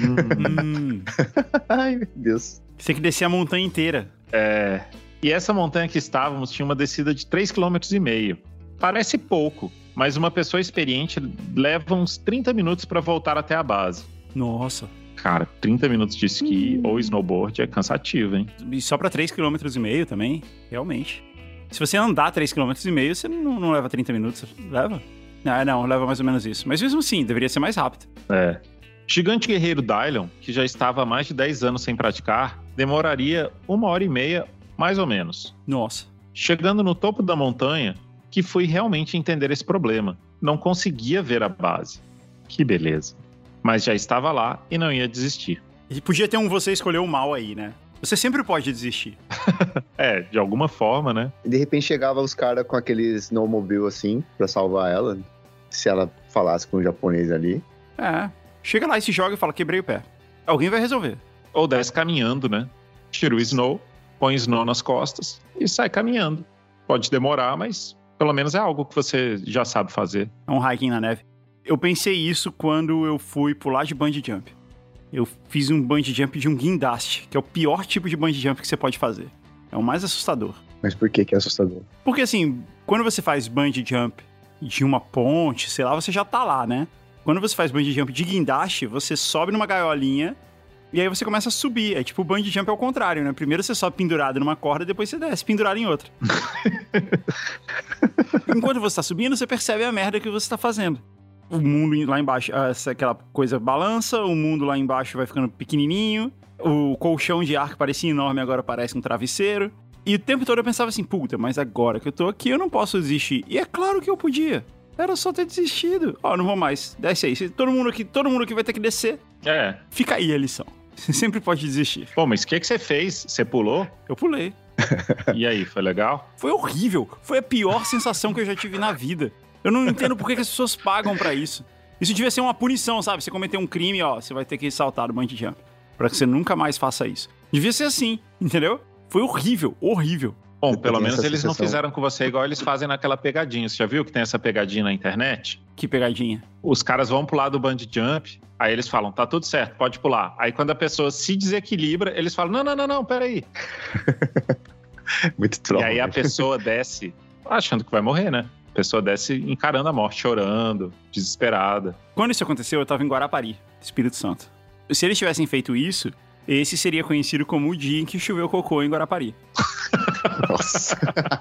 meu Deus. Você tem que descer a montanha inteira. E essa montanha que estávamos tinha uma descida de 3,5 km. Parece pouco, mas uma pessoa experiente leva uns 30 minutos para voltar até a base. Nossa. Cara, 30 minutos de esqui ou snowboard é cansativo, hein? E só pra 3,5 km também, realmente. Se você andar 3,5 km, você não leva 30 minutos, leva? Não, leva mais ou menos isso. Mas mesmo assim, deveria ser mais rápido. Gigante Guerreiro Dylan, que já estava há mais de 10 anos sem praticar, demoraria 1h30, mais ou menos. Nossa. Chegando no topo da montanha, que fui realmente entender esse problema. Não conseguia ver a base. Que beleza. Mas já estava lá e não ia desistir. E podia ter um você escolheu o mal aí, né? Você sempre pode desistir. De alguma forma, né? E de repente chegava os caras com aqueles snowmobile assim, pra salvar ela. Se ela falasse com o japonês ali. Chega lá e se joga e fala, quebrei o pé. Alguém vai resolver. Ou desce caminhando, né? Tira o snow, põe snow nas costas e sai caminhando. Pode demorar, mas pelo menos é algo que você já sabe fazer. É um hiking na neve. Eu pensei isso quando eu fui pular de bungee jump. Eu fiz um bungee jump de um guindaste, que é o pior tipo de bungee jump que você pode fazer. É o mais assustador. Mas por que é assustador? Porque assim, quando você faz bungee jump de uma ponte, sei lá, você já tá lá, né? Quando você faz bungee jump de guindaste, você sobe numa gaiolinha e aí você começa a subir. É tipo o bungee jump ao contrário, né? Primeiro você sobe pendurado numa corda, depois você desce pendurado em outra. Enquanto você tá subindo, você percebe a merda que você tá fazendo. O mundo lá embaixo, aquela coisa balança, o mundo lá embaixo vai ficando pequenininho, o colchão de ar que parecia enorme agora parece um travesseiro. E o tempo todo eu pensava assim, puta, mas agora que eu tô aqui eu não posso desistir. E é claro que eu podia. Era só ter desistido. Não vou mais. Desce aí. Todo mundo aqui vai ter que descer. Fica aí a lição. Você sempre pode desistir. Pô, mas o que você fez? Você pulou? Eu pulei. E aí, foi legal? Foi horrível. Foi a pior sensação que eu já tive na vida. Eu não entendo por que as pessoas pagam pra isso. Isso devia ser uma punição, sabe? Você cometer um crime, você vai ter que saltar do bungee jump. Pra que você nunca mais faça isso. Devia ser assim, entendeu? Foi horrível, horrível. Bom, pelo menos eles não fizeram com você igual eles fazem naquela pegadinha. Você já viu que tem essa pegadinha na internet? Que pegadinha? Os caras vão pular do bungee jump, aí eles falam, tá tudo certo, pode pular. Aí quando a pessoa se desequilibra, eles falam, não, peraí. Muito troll. E aí a pessoa desce achando que vai morrer, né? A pessoa desce encarando a morte, chorando, desesperada. Quando isso aconteceu, eu tava em Guarapari, Espírito Santo. Se eles tivessem feito isso, esse seria conhecido como o dia em que choveu cocô em Guarapari. Nossa.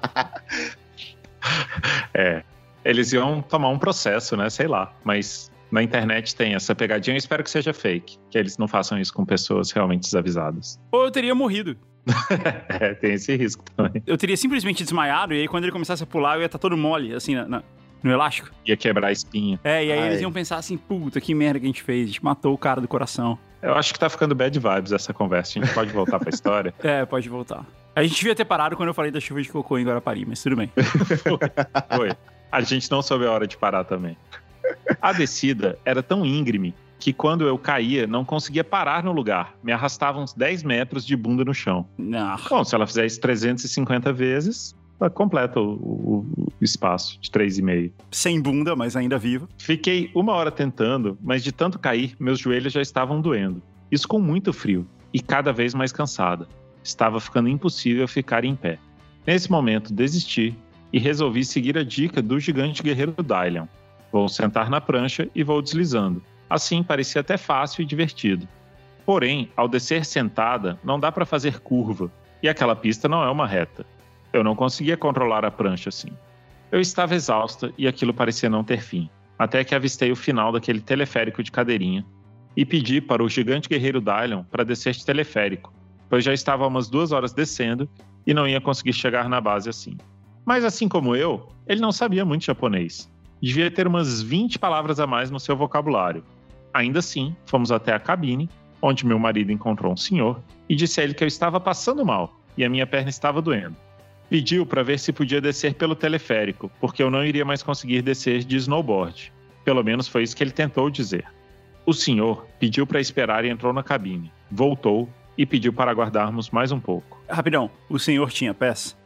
Eles iam tomar um processo, né? Sei lá. Mas na internet tem essa pegadinha. Eu espero que seja fake. Que eles não façam isso com pessoas realmente desavisadas. Ou eu teria morrido. Tem esse risco também. Eu teria simplesmente desmaiado e aí quando ele começasse a pular, eu ia estar todo mole, assim, no elástico. Ia quebrar a espinha. E aí eles iam pensar assim, puta, que merda que a gente fez. A gente matou o cara do coração. Eu acho que tá ficando bad vibes essa conversa. A gente pode voltar pra história? Pode voltar. A gente devia ter parado quando eu falei da chuva de cocô em Guarapari, mas tudo bem. Foi. A gente não soube a hora de parar também. A descida era tão íngreme que quando eu caía, não conseguia parar no lugar. Me arrastava uns 10 metros de bunda no chão. Bom, se ela fizer isso 350 vezes, ela completa o espaço de 3,5. Sem bunda, mas ainda viva. Fiquei 1 hora tentando, mas de tanto cair, meus joelhos já estavam doendo. Isso com muito frio e cada vez mais cansada. Estava ficando impossível ficar em pé. Nesse momento, desisti e resolvi seguir a dica do gigante guerreiro Dylan. Vou sentar na prancha e vou deslizando. Assim, parecia até fácil e divertido. Porém, ao descer sentada, não dá para fazer curva, e aquela pista não é uma reta. Eu não conseguia controlar a prancha assim. Eu estava exausta e aquilo parecia não ter fim, até que avistei o final daquele teleférico de cadeirinha e pedi para o gigante guerreiro Dylan para descer de teleférico, pois já estava há umas 2 horas descendo e não ia conseguir chegar na base assim. Mas assim como eu, ele não sabia muito japonês. Devia ter umas 20 palavras a mais no seu vocabulário. ainda assim, fomos até a cabine, onde meu marido encontrou um senhor e disse a ele que eu estava passando mal e a minha perna estava doendo. Pediu para ver se podia descer pelo teleférico, porque eu não iria mais conseguir descer de snowboard. Pelo menos foi isso que ele tentou dizer. O senhor pediu para esperar e entrou na cabine. Voltou e pediu para aguardarmos mais um pouco. Rapidão, o senhor tinha pés?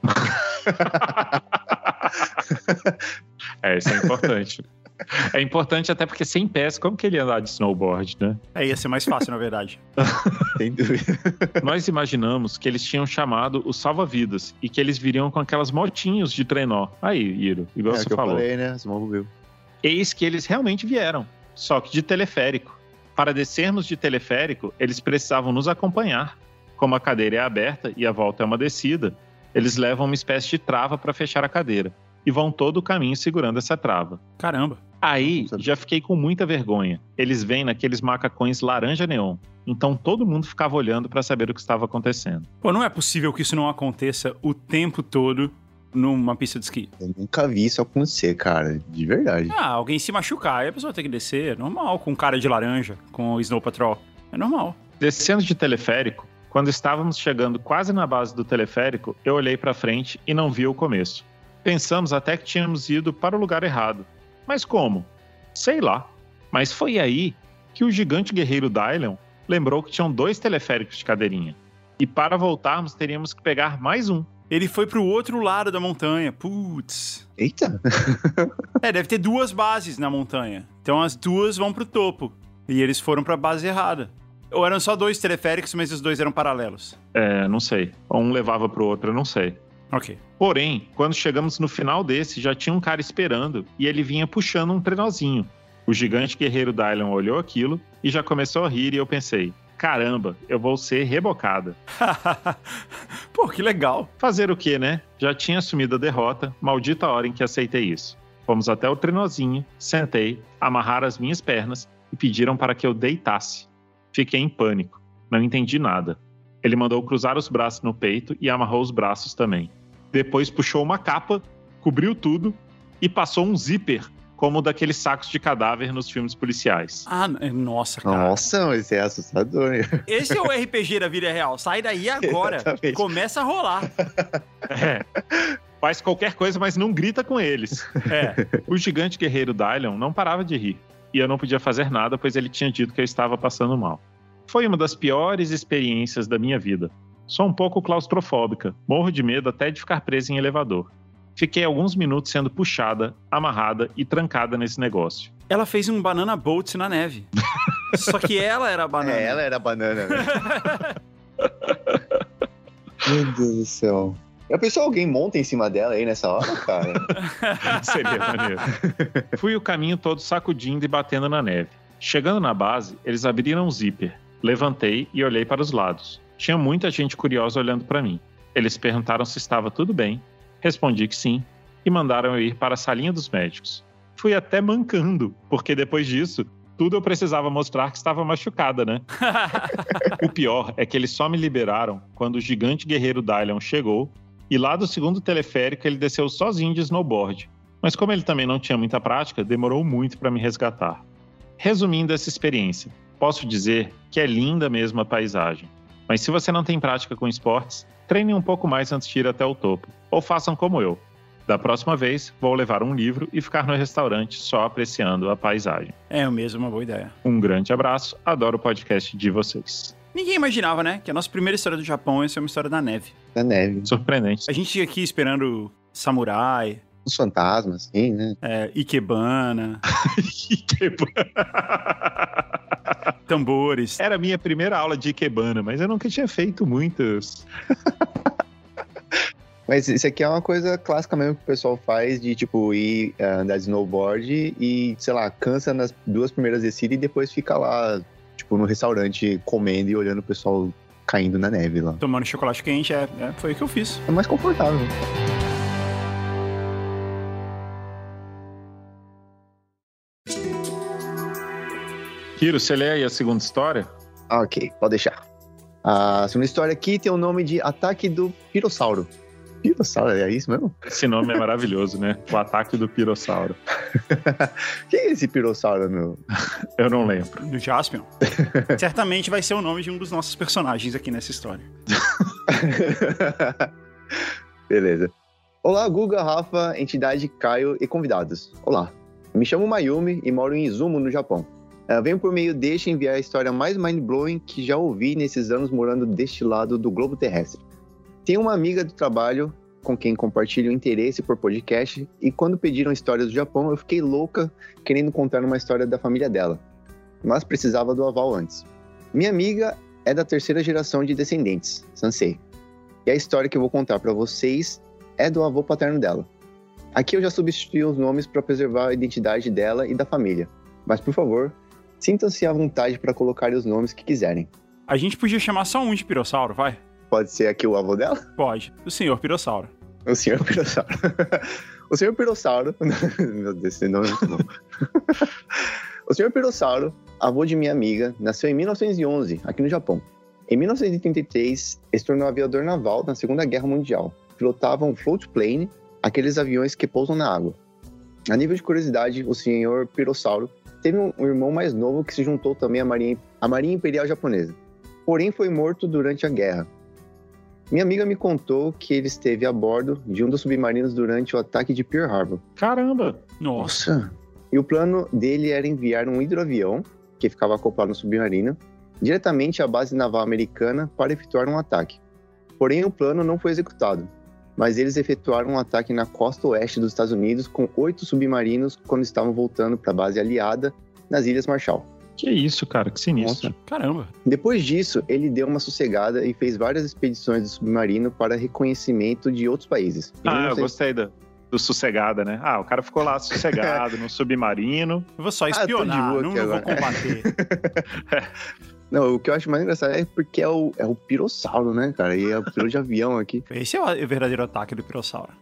Isso é importante. É importante até porque sem pés, como que ele ia andar de snowboard, né? Ia ser mais fácil, na verdade. Sem dúvida. Nós imaginamos que eles tinham chamado os salva-vidas e que eles viriam com aquelas motinhos de trenó. Aí, Iro, igual você falou. Eu falei, né? Snowmobile. Eis que eles realmente vieram, só que de teleférico. Para descermos de teleférico, eles precisavam nos acompanhar. Como a cadeira é aberta e a volta é uma descida, eles levam uma espécie de trava para fechar a cadeira e vão todo o caminho segurando essa trava. Caramba. Aí, já fiquei com muita vergonha. Eles vêm naqueles macacões laranja neon. Então todo mundo ficava olhando para saber o que estava acontecendo. Pô, não é possível que isso não aconteça o tempo todo numa pista de esqui. Eu nunca vi isso acontecer, cara. De verdade. Alguém se machucar, aí a pessoa tem que descer. É normal, com cara de laranja, com o Snow Patrol. É normal. Descendo de teleférico, quando estávamos chegando quase na base do teleférico, eu olhei para frente e não vi o começo. Pensamos até que tínhamos ido para o lugar errado. Mas como? Sei lá. Mas foi aí que o gigante guerreiro Dylan lembrou que tinham 2 teleféricos de cadeirinha. E para voltarmos, teríamos que pegar mais um. Ele foi pro outro lado da montanha. Putz. Eita. Deve ter 2 bases na montanha. Então as 2 vão pro topo. E eles foram pra base errada. Ou eram só 2 teleféricos, mas os 2 eram paralelos? Não sei. Um levava pro outro, eu não sei. Ok. Porém, quando chegamos no final desse, já tinha um cara esperando e ele vinha puxando um trenozinho. O gigante guerreiro Dylan olhou aquilo e já começou a rir e eu pensei, caramba, eu vou ser rebocada. Pô, que legal. Fazer o quê, né? Já tinha assumido a derrota, maldita hora em que aceitei isso. Fomos até o trenozinho, sentei, amarraram as minhas pernas e pediram para que eu deitasse. Fiquei em pânico, não entendi nada. Ele mandou cruzar os braços no peito e amarrou os braços também. Depois puxou uma capa, cobriu tudo e passou um zíper, como daqueles sacos de cadáver nos filmes policiais. Nossa, cara. Nossa, esse é assustador. Esse é o RPG da vida real. Sai daí agora. Exatamente. Começa a rolar. Faz qualquer coisa, mas não grita com eles. O gigante guerreiro Dylan não parava de rir. E eu não podia fazer nada, pois ele tinha dito que eu estava passando mal. Foi uma das piores experiências da minha vida. Sou um pouco claustrofóbica, morro de medo até de ficar presa em elevador. Fiquei alguns minutos sendo puxada, amarrada e trancada nesse negócio. Ela fez um banana boat na neve. Só que ela era a banana. Ela era a banana. Meu Deus do céu. Já pensou alguém monta em cima dela aí nessa hora, cara? Seria maneiro. Fui o caminho todo sacudindo e batendo na neve. Chegando na base, eles abriram o zíper. Levantei e olhei para os lados. Tinha muita gente curiosa olhando para mim. Eles perguntaram se estava tudo bem. Respondi que sim. E mandaram eu ir para a salinha dos médicos. Fui até mancando, porque depois disso, tudo eu precisava mostrar que estava machucada, né? O pior é que eles só me liberaram quando o gigante guerreiro Dylan chegou e lá do segundo teleférico ele desceu sozinho de snowboard. Mas como ele também não tinha muita prática, demorou muito para me resgatar. Resumindo essa experiência, posso dizer que é linda mesmo a paisagem. Mas se você não tem prática com esportes, treine um pouco mais antes de ir até o topo. Ou façam como eu. Da próxima vez, vou levar um livro e ficar no restaurante só apreciando a paisagem. É mesmo uma boa ideia. Um grande abraço, adoro o podcast de vocês. Ninguém imaginava, né? Que a nossa primeira história do Japão ia ser uma história da neve. Da neve. Surpreendente. A gente ia aqui esperando samurai. Os fantasmas, sim, né? Ikebana. Ikebana. Tambores. Era a minha primeira aula de Ikebana, mas eu nunca tinha feito muitas. Mas isso aqui é uma coisa clássica mesmo que o pessoal faz de, tipo, ir andar de snowboard e, sei lá, cansa nas 2 primeiras descidas e depois fica lá, tipo, no restaurante comendo e olhando o pessoal caindo na neve lá. Tomando chocolate quente, foi o que eu fiz. É mais confortável. Hiro, você lê aí a segunda história? Ok, pode deixar. A segunda história aqui tem o nome de Ataque do Pirossauro. Pirossauro, é isso mesmo? Esse nome é maravilhoso, né? O Ataque do Pirossauro. Quem é esse pirossauro, meu? Eu não lembro. Do Jaspion. Certamente vai ser o nome de um dos nossos personagens aqui nessa história. Beleza. Olá, Guga, Rafa, entidade, Caio e convidados. Olá. Me chamo Mayumi e moro em Izumo, no Japão. Venho por meio deste enviar a história mais mind-blowing que já ouvi nesses anos morando deste lado do globo terrestre. Tenho uma amiga do trabalho com quem compartilho interesse por podcast e quando pediram histórias do Japão, eu fiquei louca querendo contar uma história da família dela, mas precisava do aval antes. Minha amiga é da 3ª geração de descendentes, Sansei, e a história que eu vou contar para vocês é do avô paterno dela. Aqui eu já substituí os nomes para preservar a identidade dela e da família, mas por favor, sintam-se à vontade para colocar os nomes que quiserem. A gente podia chamar só um de pirossauro, vai? Pode ser aqui o avô dela? Pode. O senhor pirossauro. O senhor pirossauro. O senhor pirossauro... Meu Deus, esse nome é muito bom. O senhor pirossauro, avô de minha amiga, nasceu em 1911, aqui no Japão. Em 1933, ele se tornou aviador naval na Segunda Guerra Mundial. Pilotava um float plane, aqueles aviões que pousam na água. A nível de curiosidade, o senhor pirossauro teve um irmão mais novo que se juntou também à Marinha Imperial Japonesa. Porém, foi morto durante a guerra. Minha amiga me contou que ele esteve a bordo de um dos submarinos durante o ataque de Pearl Harbor. Caramba! Nossa! E o plano dele era enviar um hidroavião, que ficava acoplado no submarino, diretamente à base naval americana para efetuar um ataque. Porém, o plano não foi executado, mas eles efetuaram um ataque na costa oeste dos Estados Unidos com 8 submarinos quando estavam voltando para a base aliada nas Ilhas Marshall. Que isso, cara, que sinistro. Nossa. Caramba! Depois disso, ele deu uma sossegada e fez várias expedições do submarino para reconhecimento de outros países. Eu gostei do sossegada, né? O cara ficou lá sossegado no submarino. Eu vou só espionar, não vou combater. Não, o que eu acho mais engraçado é porque é o pirossauro, né, cara? E é o piloto de avião aqui. Esse é o verdadeiro ataque do pirossauro.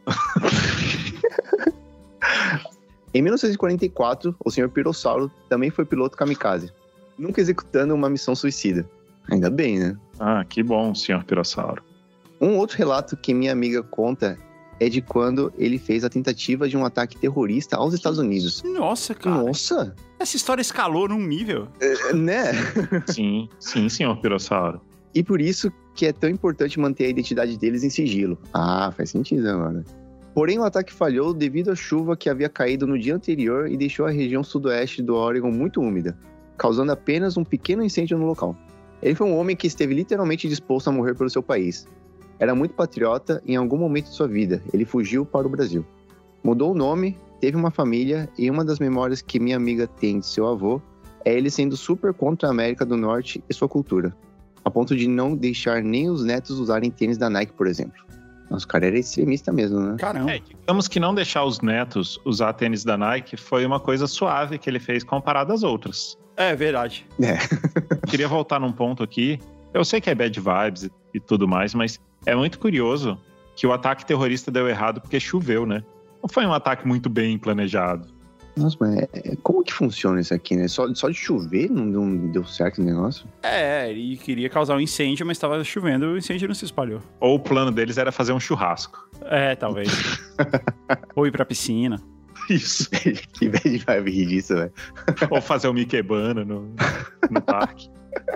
Em 1944, o senhor pirossauro também foi piloto kamikaze, nunca executando uma missão suicida. Ainda bem, né? Que bom, senhor pirossauro. Um outro relato que minha amiga conta é de quando ele fez a tentativa de um ataque terrorista aos Estados Unidos. Nossa, cara. Nossa! Essa história escalou num nível. Né? Sim, senhor pirossauro. E por isso que é tão importante manter a identidade deles em sigilo. Faz sentido agora. Porém, o ataque falhou devido à chuva que havia caído no dia anterior e deixou a região sudoeste do Oregon muito úmida, causando apenas um pequeno incêndio no local. Ele foi um homem que esteve literalmente disposto a morrer pelo seu país. Era muito patriota e em algum momento de sua vida, ele fugiu para o Brasil. Mudou o nome, teve uma família e uma das memórias que minha amiga tem de seu avô é ele sendo super contra a América do Norte e sua cultura, a ponto de não deixar nem os netos usarem tênis da Nike, por exemplo. Nossa, o cara era extremista mesmo, né? Caramba. Digamos que não deixar os netos usar tênis da Nike foi uma coisa suave que ele fez comparado às outras. É verdade. Queria voltar num ponto aqui. Eu sei que é bad vibes e tudo mais, mas é muito curioso que o ataque terrorista deu errado porque choveu, né? Não foi um ataque muito bem planejado. Nossa, mas como que funciona isso aqui, né? Só de chover não deu certo o negócio? Ele queria causar um incêndio, mas estava chovendo e o incêndio não se espalhou. Ou o plano deles era fazer um churrasco. Talvez. Ou ir pra piscina. Isso. Que bad vibe rir disso, velho. Ou fazer uma ikebana no parque.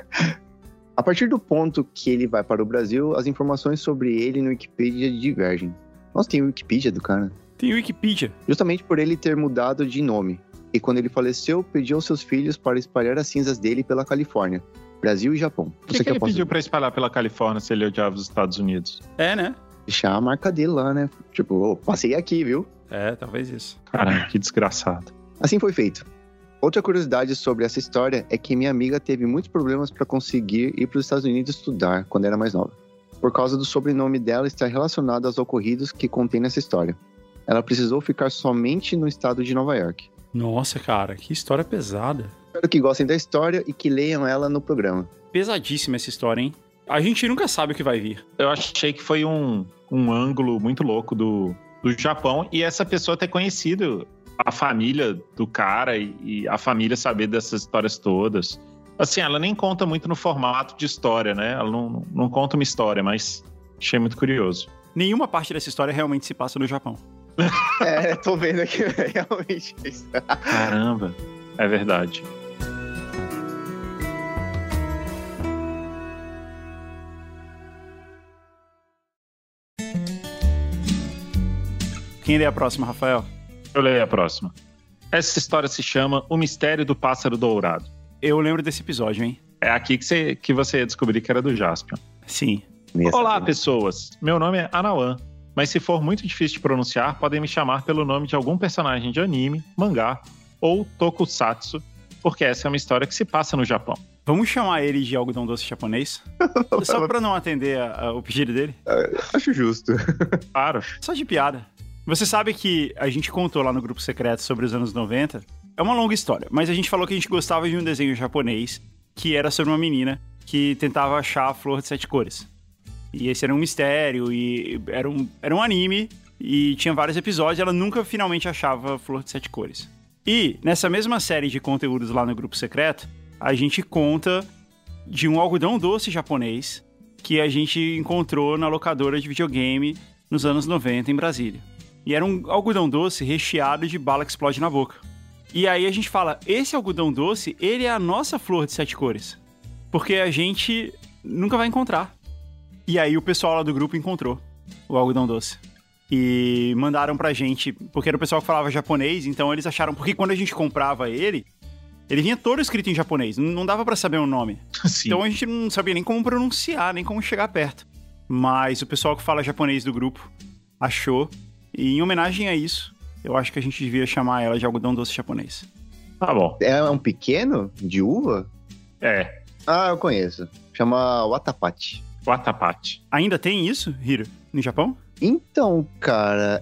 A partir do ponto que ele vai para o Brasil, as informações sobre ele no Wikipedia divergem. Nossa, tem o Wikipedia do cara. Tem o Wikipedia. Justamente por ele ter mudado de nome. E quando ele faleceu, pediu aos seus filhos para espalhar as cinzas dele pela Califórnia, Brasil e Japão. Por que ele pediu para espalhar pela Califórnia se ele odiava os Estados Unidos? Né? Deixar a marca dele lá, né? Tipo, passei aqui, viu? Talvez isso. Caramba, que desgraçado. Assim foi feito. Outra curiosidade sobre essa história é que minha amiga teve muitos problemas para conseguir ir para os Estados Unidos estudar quando era mais nova, por causa do sobrenome dela estar relacionado aos ocorridos que contém nessa história. Ela precisou ficar somente no estado de Nova York. Nossa, cara, que história pesada. Espero que gostem da história e que leiam ela no programa. Pesadíssima essa história, hein? A gente nunca sabe o que vai vir. Eu achei que foi um ângulo muito louco do Japão e essa pessoa ter conhecido a família do cara e a família saber dessas histórias todas. Assim, ela nem conta muito no formato de história, né? Ela não conta uma história, mas achei muito curioso. Nenhuma parte dessa história realmente se passa no Japão. Tô vendo aqui, realmente. Caramba, é verdade. Quem lê a próxima, Rafael? Eu leio a próxima. Essa história se chama O Mistério do Pássaro Dourado. Eu lembro desse episódio, hein? É aqui que você ia descobrir que era do Jaspion. Sim. Olá, pessoas. Meu nome é Anawan, mas se for muito difícil de pronunciar, podem me chamar pelo nome de algum personagem de anime, mangá ou tokusatsu, porque essa é uma história que se passa no Japão. Vamos chamar ele de algodão doce japonês? Só pra não atender o pedido dele? Acho justo. Claro. Só de piada. Você sabe que a gente contou lá no grupo secreto sobre os anos 90. É uma longa história, mas a gente falou que a gente gostava de um desenho japonês que era sobre uma menina que tentava achar a flor de 7 cores. E esse era um mistério, e era um anime, e tinha vários episódios, e ela nunca finalmente achava a flor de 7 cores. E nessa mesma série de conteúdos lá no grupo secreto, a gente conta de um algodão doce japonês que a gente encontrou na locadora de videogame nos anos 90 em Brasília. E era um algodão doce recheado de bala que explode na boca. E aí a gente fala, esse algodão doce, ele é a nossa flor de 7 cores. Porque a gente nunca vai encontrar. E aí o pessoal lá do grupo encontrou o algodão doce. E mandaram pra gente, porque era o pessoal que falava japonês, então eles acharam... Porque quando a gente comprava ele vinha todo escrito em japonês, não dava pra saber o nome. Sim. Então a gente não sabia nem como pronunciar, nem como chegar perto. Mas o pessoal que fala japonês do grupo achou... E em homenagem a isso, eu acho que a gente devia chamar ela de algodão doce japonês. Tá bom. É um pequeno de uva? É. Ah, eu conheço. Chama Watapachi. Watapachi. Ainda tem isso, Hiro, no Japão? Então, cara,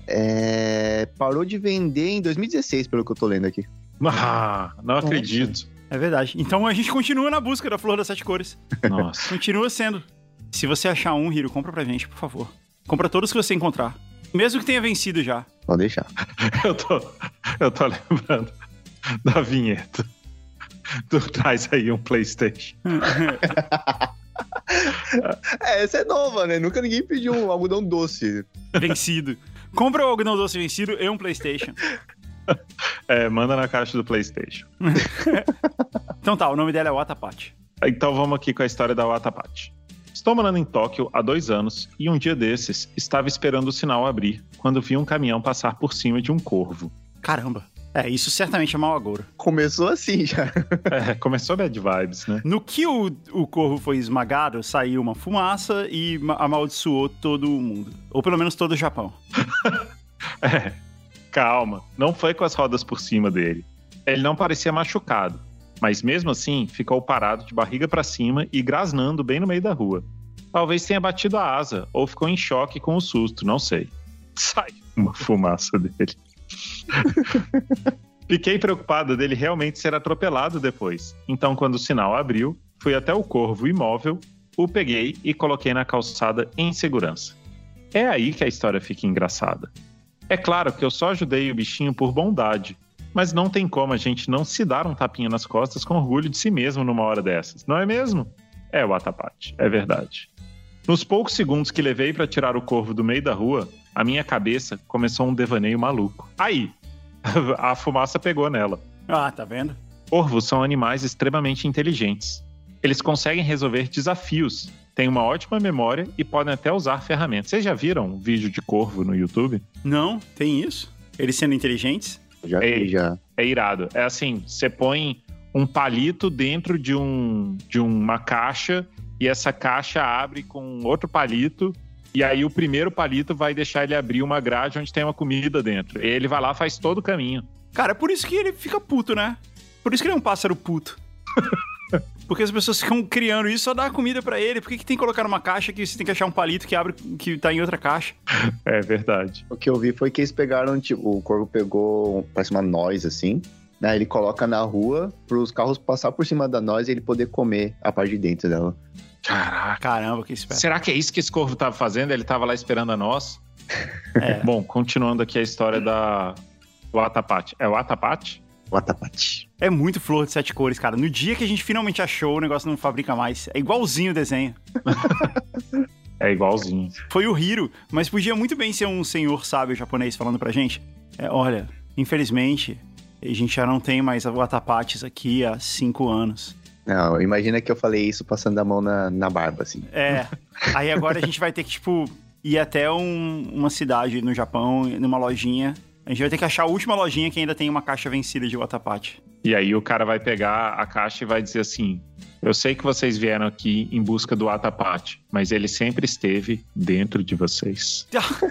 parou de vender em 2016, pelo que eu tô lendo aqui. Ah, não acredito. É verdade. Então a gente continua na busca da flor das 7 cores. Nossa. Continua sendo. Se você achar um, Hiro, compra pra gente, por favor. Compra todos que você encontrar. Mesmo que tenha vencido já. Pode deixar. Eu tô lembrando da vinheta. Tu traz aí um PlayStation. Essa é nova, né? Nunca ninguém pediu um algodão doce. Vencido. Compra o algodão doce vencido e um PlayStation. Manda na caixa do PlayStation. Então tá, o nome dela é Watapachi. Então vamos aqui com a história da Watapachi. Estou morando em Tóquio há 2 anos e um dia desses estava esperando o sinal abrir quando vi um caminhão passar por cima de um corvo. Caramba. Isso certamente é mau agouro. Começou assim já. Começou bad vibes, né? No que o corvo foi esmagado, saiu uma fumaça e amaldiçoou todo o mundo. Ou pelo menos todo o Japão. Calma. Não foi com as rodas por cima dele. Ele não parecia machucado. Mas mesmo assim, ficou parado de barriga pra cima e grasnando bem no meio da rua. Talvez tenha batido a asa, ou ficou em choque com o susto, não sei. Sai uma fumaça dele. Fiquei preocupado dele realmente ser atropelado depois. Então, quando o sinal abriu, fui até o corvo imóvel, o peguei e coloquei na calçada em segurança. É aí que a história fica engraçada. É claro que eu só ajudei o bichinho por bondade, mas não tem como a gente não se dar um tapinha nas costas com orgulho de si mesmo numa hora dessas, não é mesmo? É o Watapachi, é verdade. Nos poucos segundos que levei para tirar o corvo do meio da rua, a minha cabeça começou um devaneio maluco. Aí, a fumaça pegou nela. Ah, tá vendo? Corvos são animais extremamente inteligentes. Eles conseguem resolver desafios, têm uma ótima memória e podem até usar ferramentas. Vocês já viram um vídeo de corvo no YouTube? Não, tem isso? Eles sendo inteligentes? Já. É irado. É assim, você põe um palito dentro de uma caixa e essa caixa abre com outro palito e aí o primeiro palito vai deixar ele abrir uma grade onde tem uma comida dentro. E ele vai lá e faz todo o caminho. Cara, é por isso que ele fica puto, né? Por isso que ele é um pássaro puto. Porque as pessoas ficam criando isso, só dá comida pra ele. Por que tem que colocar numa caixa que você tem que achar um palito que abre, que tá em outra caixa? É verdade. O que eu vi foi que eles pegaram, tipo, o corvo pegou, parece uma noz, assim, né? Ele coloca na rua pros carros passar por cima da noz e ele poder comer a parte de dentro dela. Caraca. Caramba, que esperto. Será que é isso que esse corvo tava fazendo? Ele tava lá esperando a nós? É. Bom, continuando aqui a história da Watapachi. É o Watapachi? Watapachi. É muito flor de 7 cores, cara. No dia que a gente finalmente achou, o negócio não fabrica mais. É igualzinho o desenho. É igualzinho. Foi o Hiro, mas podia muito bem ser um senhor sábio japonês falando pra gente. Olha, infelizmente, a gente já não tem mais watapates aqui há 5 anos. Não, imagina que eu falei isso passando a mão na barba, assim. Aí agora a gente vai ter que, ir até uma cidade no Japão, numa lojinha. A gente vai ter que achar a última lojinha que ainda tem uma caixa vencida de watapate. E aí o cara vai pegar a caixa e vai dizer assim: eu sei que vocês vieram aqui em busca do watapate, mas ele sempre esteve dentro de vocês.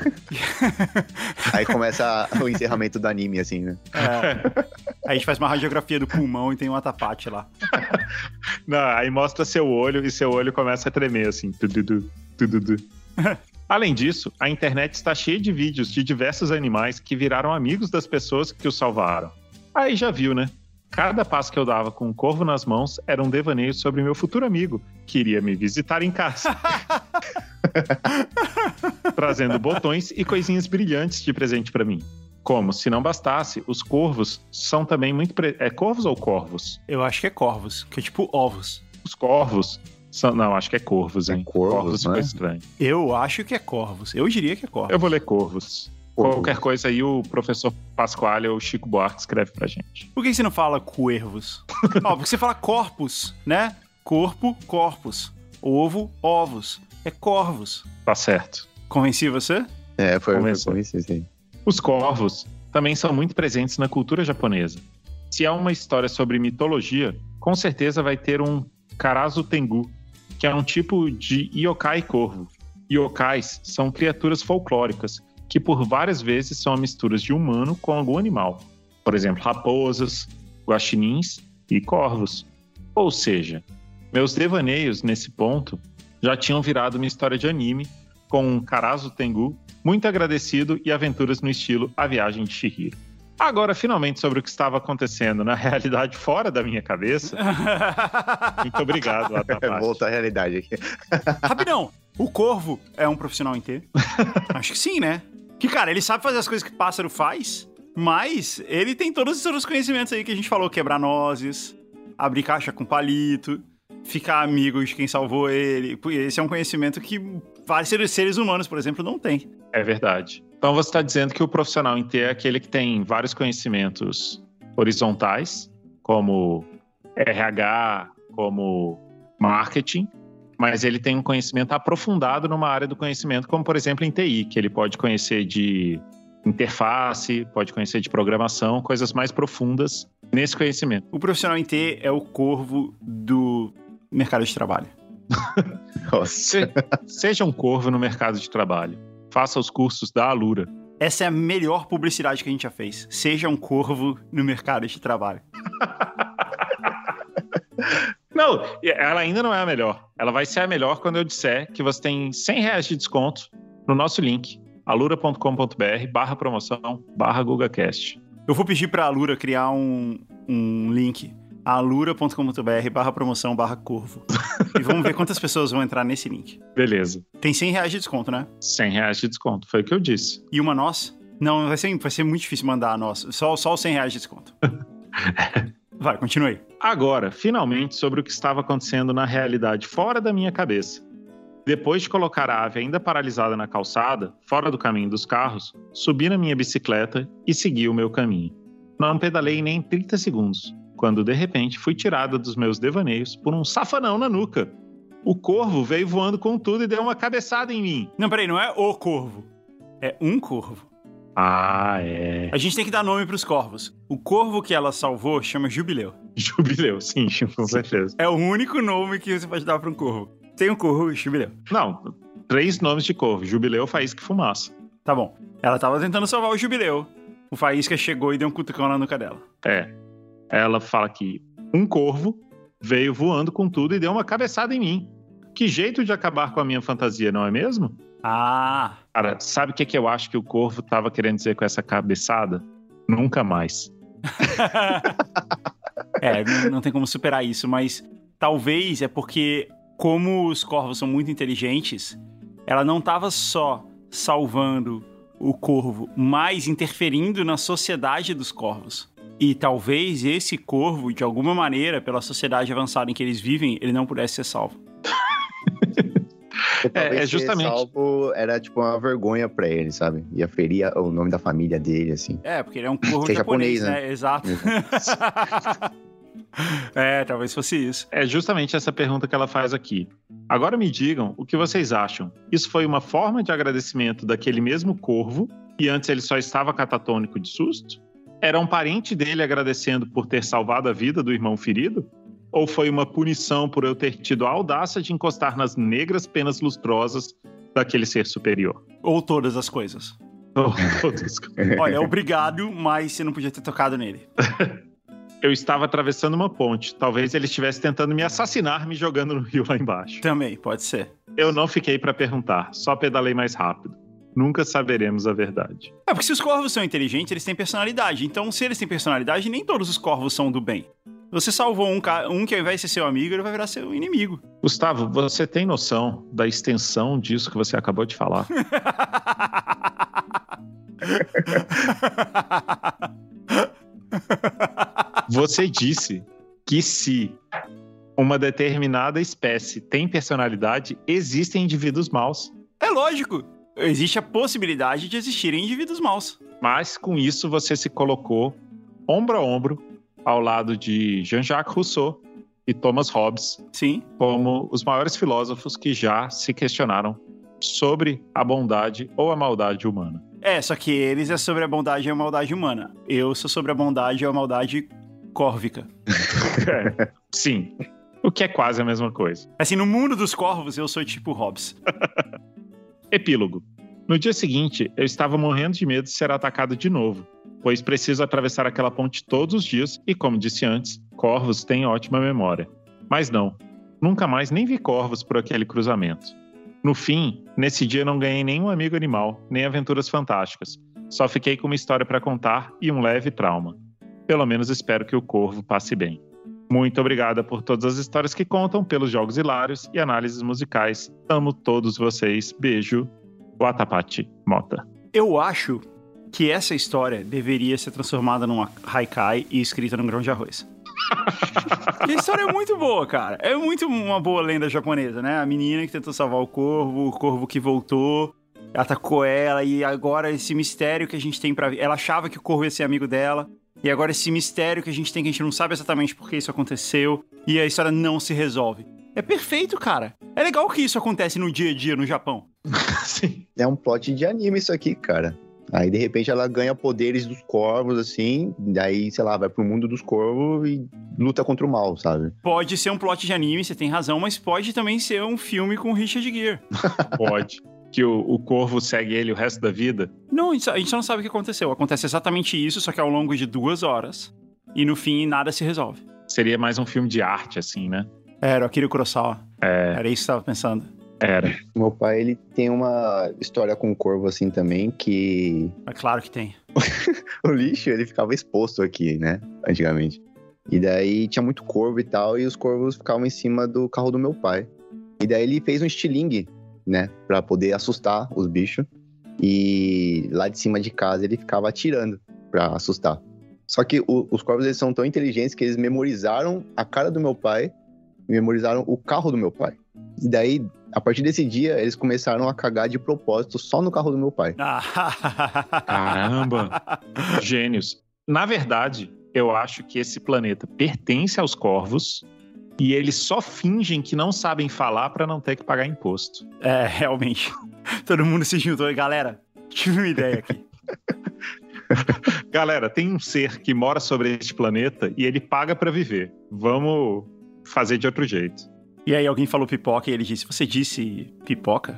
Aí começa o encerramento do anime, assim, né? Aí a gente faz uma radiografia do pulmão e tem um watapate lá. Não, aí mostra seu olho e seu olho começa a tremer, assim. Além disso, a internet está cheia de vídeos de diversos animais que viraram amigos das pessoas que os salvaram. Aí já viu, né? Cada passo que eu dava com um corvo nas mãos era um devaneio sobre meu futuro amigo, que iria me visitar em casa. Trazendo botões e coisinhas brilhantes de presente para mim. Como, se não bastasse, os corvos são também muito... É corvos ou corvos? Eu acho que é corvos, que é tipo ovos. Os corvos são... Não, acho que é corvos, hein? Corvos ficou né? estranho. Eu acho que é corvos. Eu diria que é corvos. Eu vou ler corvos. Qualquer coisa aí, o professor Pasquale ou o Chico Buarque escreve pra gente. Por que você não fala cuervos? Porque você fala corpus, né? Corpo, ovo, ovos. É corvos. Tá certo. Convenci você? Foi Convenci, sim. Os corvos também são muito presentes na cultura japonesa. Se é uma história sobre mitologia, com certeza vai ter um Karazu Tengu, que é um tipo de yokai corvo. Yokais são criaturas folclóricas, que por várias vezes são misturas de humano com algum animal. Por exemplo, raposas, guaxinins e corvos. Ou seja, meus devaneios nesse ponto já tinham virado uma história de anime, com um Karazu Tengu muito agradecido e aventuras no estilo A Viagem de Chihiro. Agora, finalmente, sobre o que estava acontecendo na realidade fora da minha cabeça. Muito obrigado, Watapate. Volta à realidade aqui. Rapidão, o corvo é um profissional em T? Acho que sim, né? Que, cara, ele sabe fazer as coisas que pássaro faz, mas ele tem todos os outros conhecimentos aí que a gente falou, quebrar nozes, abrir caixa com palito, ficar amigo de quem salvou ele. Esse é um conhecimento que vários seres humanos, por exemplo, não têm. É verdade. Então você está dizendo que o profissional em T é aquele que tem vários conhecimentos horizontais, como RH, como marketing, mas ele tem um conhecimento aprofundado numa área do conhecimento, como, por exemplo, em TI, que ele pode conhecer de interface, pode conhecer de programação, coisas mais profundas nesse conhecimento. O profissional em T é o corvo do mercado de trabalho. Nossa. Seja um corvo no mercado de trabalho. Faça os cursos da Alura. Essa é a melhor publicidade que a gente já fez. Seja um corvo no mercado de trabalho. Não, ela ainda não é a melhor. Ela vai ser a melhor quando eu disser que você tem R$100 de desconto no nosso link, alura.com.br/promoção/GugaCast. Eu vou pedir pra Alura criar um link, alura.com.br/promoção/corvo. E vamos ver quantas pessoas vão entrar nesse link. Beleza. Tem R$100 de desconto, né? R$100 de desconto, foi o que eu disse. E uma nossa? Não, vai ser muito difícil mandar a nossa. Só os R$100 de desconto. Vai, continue. Agora, finalmente, sobre o que estava acontecendo na realidade fora da minha cabeça. Depois de colocar a ave ainda paralisada na calçada, fora do caminho dos carros, subi na minha bicicleta e segui o meu caminho. Não pedalei nem 30 segundos, quando de repente fui tirada dos meus devaneios por um safanão na nuca. O corvo veio voando com tudo e deu uma cabeçada em mim. Não, peraí, não é o corvo. É um corvo. Ah, é. A gente tem que dar nome pros corvos. O corvo que ela salvou chama Jubileu. Jubileu, sim, com certeza. É o único nome que você pode dar pra um corvo. Tem um corvo, Jubileu. Não, 3 nomes de corvo. Jubileu, Faísca e Fumaça. Tá bom. Ela tava tentando salvar o Jubileu. O Faísca chegou e deu um cutucão na nuca dela. É. Ela fala que um corvo veio voando com tudo e deu uma cabeçada em mim. Que jeito de acabar com a minha fantasia, não é mesmo? Ah! Cara, sabe o que eu acho que o corvo tava querendo dizer com essa cabeçada? Nunca mais. Não tem como superar isso, mas talvez é porque, como os corvos são muito inteligentes, ela não tava só salvando o corvo, mas interferindo na sociedade dos corvos. E talvez esse corvo, de alguma maneira, pela sociedade avançada em que eles vivem, ele não pudesse ser salvo. Talvez justamente. ser salvo era tipo uma vergonha pra ele, sabe? Ia ferir o nome da família dele, assim. Porque ele é um corvo Que é japonês, japonês, né? Exato. Talvez fosse isso. É justamente essa pergunta que ela faz aqui. Agora me digam o que vocês acham. Isso foi uma forma de agradecimento daquele mesmo corvo, e antes ele só estava catatônico de susto? Era um parente dele agradecendo por ter salvado a vida do irmão ferido? Ou foi uma punição por eu ter tido a audácia de encostar nas negras penas lustrosas daquele ser superior? Ou todas as coisas. Olha, obrigado, mas você não podia ter tocado nele. Eu estava atravessando uma ponte. Talvez ele estivesse tentando me assassinar, me jogando no rio lá embaixo. Também, pode ser. Eu não fiquei para perguntar, só pedalei mais rápido. Nunca saberemos a verdade. Porque se os corvos são inteligentes, eles têm personalidade. Então, se eles têm personalidade, nem todos os corvos são do bem. Você salvou um que ao invés de ser seu amigo, ele vai virar seu inimigo. Gustavo, você tem noção da extensão disso que você acabou de falar? Você disse que se uma determinada espécie tem personalidade, existem indivíduos maus. É lógico. Existe a possibilidade de existirem indivíduos maus. Mas com isso você se colocou ombro a ombro ao lado de Jean-Jacques Rousseau e Thomas Hobbes. Sim. Como os maiores filósofos que já se questionaram sobre a bondade ou a maldade humana. Só que eles é sobre a bondade e a maldade humana. Eu sou sobre a bondade e a maldade córvica. Sim, o que é quase a mesma coisa. Assim, no mundo dos corvos, eu sou tipo Hobbes. Epílogo. No dia seguinte, eu estava morrendo de medo de ser atacado de novo, pois preciso atravessar aquela ponte todos os dias e, como disse antes, corvos têm ótima memória. Mas não, nunca mais nem vi corvos por aquele cruzamento. No fim, nesse dia não ganhei nenhum amigo animal, nem aventuras fantásticas. Só fiquei com uma história para contar e um leve trauma. Pelo menos espero que o corvo passe bem. Muito obrigada por todas as histórias que contam, pelos jogos hilários e análises musicais. Amo todos vocês. Beijo. Watapati Mota. Eu acho que essa história deveria ser transformada num haikai e escrita num grão de arroz. Que história é muito boa, cara. É muito uma boa lenda japonesa, né? A menina que tentou salvar o corvo que voltou, atacou ela, e agora esse mistério que a gente tem pra ver. Ela achava que o corvo ia ser amigo dela, e agora esse mistério que a gente tem, que a gente não sabe exatamente por que isso aconteceu, e a história não se resolve. É perfeito, cara. É legal que isso acontece no dia a dia no Japão. Sim. É um plot de anime isso aqui, cara. Aí, de repente, ela ganha poderes dos corvos, assim, daí, sei lá, vai pro mundo dos corvos e luta contra o mal, sabe? Pode ser um plot de anime, você tem razão, mas pode também ser um filme com Richard Gere. Pode. Que o corvo segue ele o resto da vida? Não, a gente não sabe o que aconteceu. Acontece exatamente isso, só que ao longo de 2 horas. E no fim, nada se resolve. Seria mais um filme de arte, assim, né? Era o Akira Kurosawa. Era isso que eu tava pensando. Era. Meu pai, ele tem uma história com o corvo, assim, também, que... É claro que tem. O lixo, ele ficava exposto aqui, né? Antigamente. E daí tinha muito corvo e tal, e os corvos ficavam em cima do carro do meu pai. E daí ele fez um estilingue, né? Pra poder assustar os bichos. E lá de cima de casa ele ficava atirando pra assustar. Só que os corvos, eles são tão inteligentes que eles memorizaram a cara do meu pai, memorizaram o carro do meu pai. E daí, a partir desse dia, eles começaram a cagar de propósito só no carro do meu pai. Caramba! Gênios. Na verdade, eu acho que esse planeta pertence aos corvos e eles só fingem que não sabem falar pra não ter que pagar imposto. É, realmente. Todo mundo se juntou. Galera, tive uma ideia aqui. Galera, tem um ser que mora sobre este planeta e ele paga pra viver. Vamos fazer de outro jeito. E aí alguém falou pipoca e ele disse, você disse pipoca?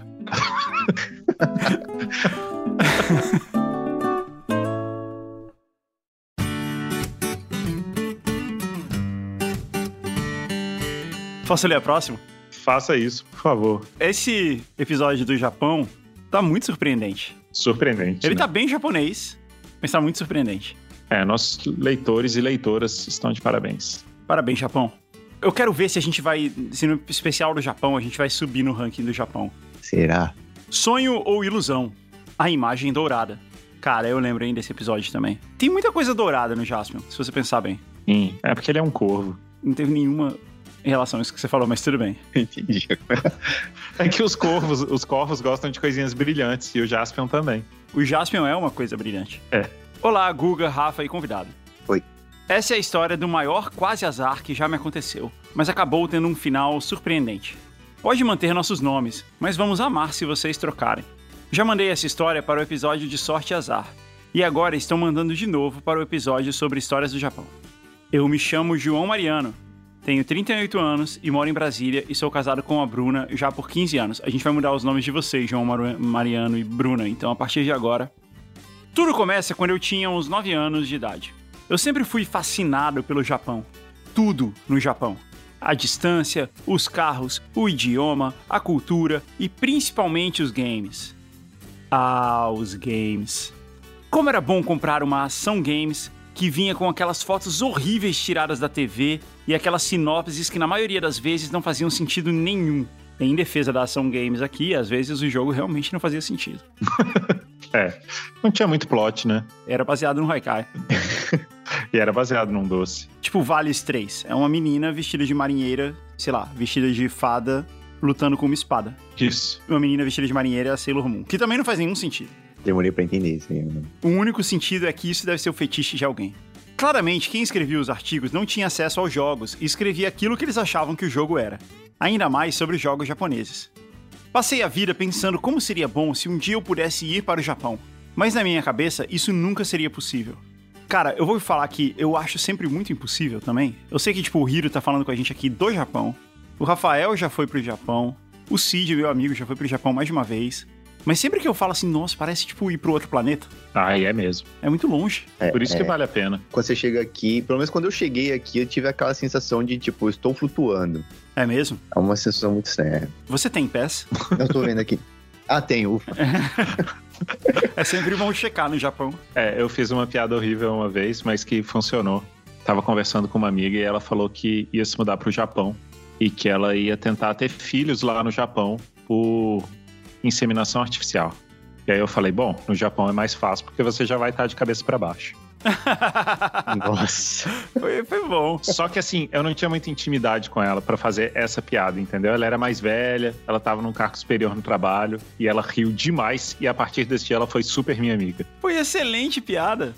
Posso ler a próxima? Faça isso, por favor. Esse episódio do Japão tá muito surpreendente. Surpreendente. Ele né? tá bem japonês, mas tá muito surpreendente. Nossos leitores e leitoras estão de parabéns. Parabéns, Japão. Eu quero ver se a gente vai, se no especial do Japão, a gente vai subir no ranking do Japão. Será? Sonho ou ilusão? A imagem dourada. Cara, eu lembro ainda desse episódio também. Tem muita coisa dourada no Jaspion, se você pensar bem. Sim, é porque ele é um corvo. Não teve nenhuma em relação a isso que você falou, mas tudo bem. Entendi. É que os corvos gostam de coisinhas brilhantes e o Jaspion também. O Jaspion é uma coisa brilhante. É. Olá, Guga, Rafa e convidado. Oi. Essa é a história do maior quase azar que já me aconteceu, mas acabou tendo um final surpreendente. Pode manter nossos nomes, mas vamos amar se vocês trocarem. Já mandei essa história para o episódio de Sorte e Azar, e agora estão mandando de novo para o episódio sobre histórias do Japão. Eu me chamo João Mariano, tenho 38 anos e moro em Brasília e sou casado com a Bruna já por 15 anos. A gente vai mudar os nomes de vocês, João Mariano e Bruna, então a partir de agora. Tudo começa quando eu tinha uns 9 anos de idade. Eu sempre fui fascinado pelo Japão. Tudo no Japão. A distância, os carros, o idioma, a cultura e principalmente os games. Ah, os games. Como era bom comprar uma Ação Games que vinha com aquelas fotos horríveis tiradas da TV e aquelas sinopses que na maioria das vezes não faziam sentido nenhum. Em defesa da Ação Games aqui, às vezes o jogo realmente não fazia sentido. Não tinha muito plot, né? Era baseado no Haikai. E era baseado num doce. Tipo Vales 3. É uma menina vestida de marinheira, sei lá, vestida de fada, lutando com uma espada. Isso. Uma menina vestida de marinheira é a Sailor Moon, que também não faz nenhum sentido. Demorei pra entender isso aí, mano. O único sentido é que isso deve ser o fetiche de alguém. Claramente, quem escrevia os artigos não tinha acesso aos jogos e escrevia aquilo que eles achavam que o jogo era. Ainda mais sobre os jogos japoneses. Passei a vida pensando como seria bom se um dia eu pudesse ir para o Japão. Mas na minha cabeça, isso nunca seria possível. Cara, eu vou falar que eu acho sempre muito impossível também. Eu sei que, tipo, o Hiro tá falando com a gente aqui do Japão. O Rafael já foi pro Japão. O Cid, meu amigo, já foi pro Japão mais de uma vez. Mas sempre que eu falo assim, nossa, parece, tipo, ir pro outro planeta. Ah, é mesmo. É muito longe. Por isso que vale a pena. Quando você chega aqui, pelo menos quando eu cheguei aqui, eu tive aquela sensação de, tipo, estou flutuando. É mesmo? É uma sensação muito séria. Você tem pés? Eu tô vendo aqui. Ah, tem, ufa. É sempre bom checar no Japão. Eu fiz uma piada horrível uma vez, mas que funcionou. Tava conversando com uma amiga e ela falou que ia se mudar pro Japão e que ela ia tentar ter filhos lá no Japão por inseminação artificial. E aí eu falei, bom, no Japão é mais fácil porque você já vai estar de cabeça para baixo. Nossa. Foi bom. Só que assim, eu não tinha muita intimidade com ela pra fazer essa piada, entendeu? Ela era mais velha, ela tava num cargo superior no trabalho e ela riu demais e a partir desse dia ela foi super minha amiga. Foi excelente piada.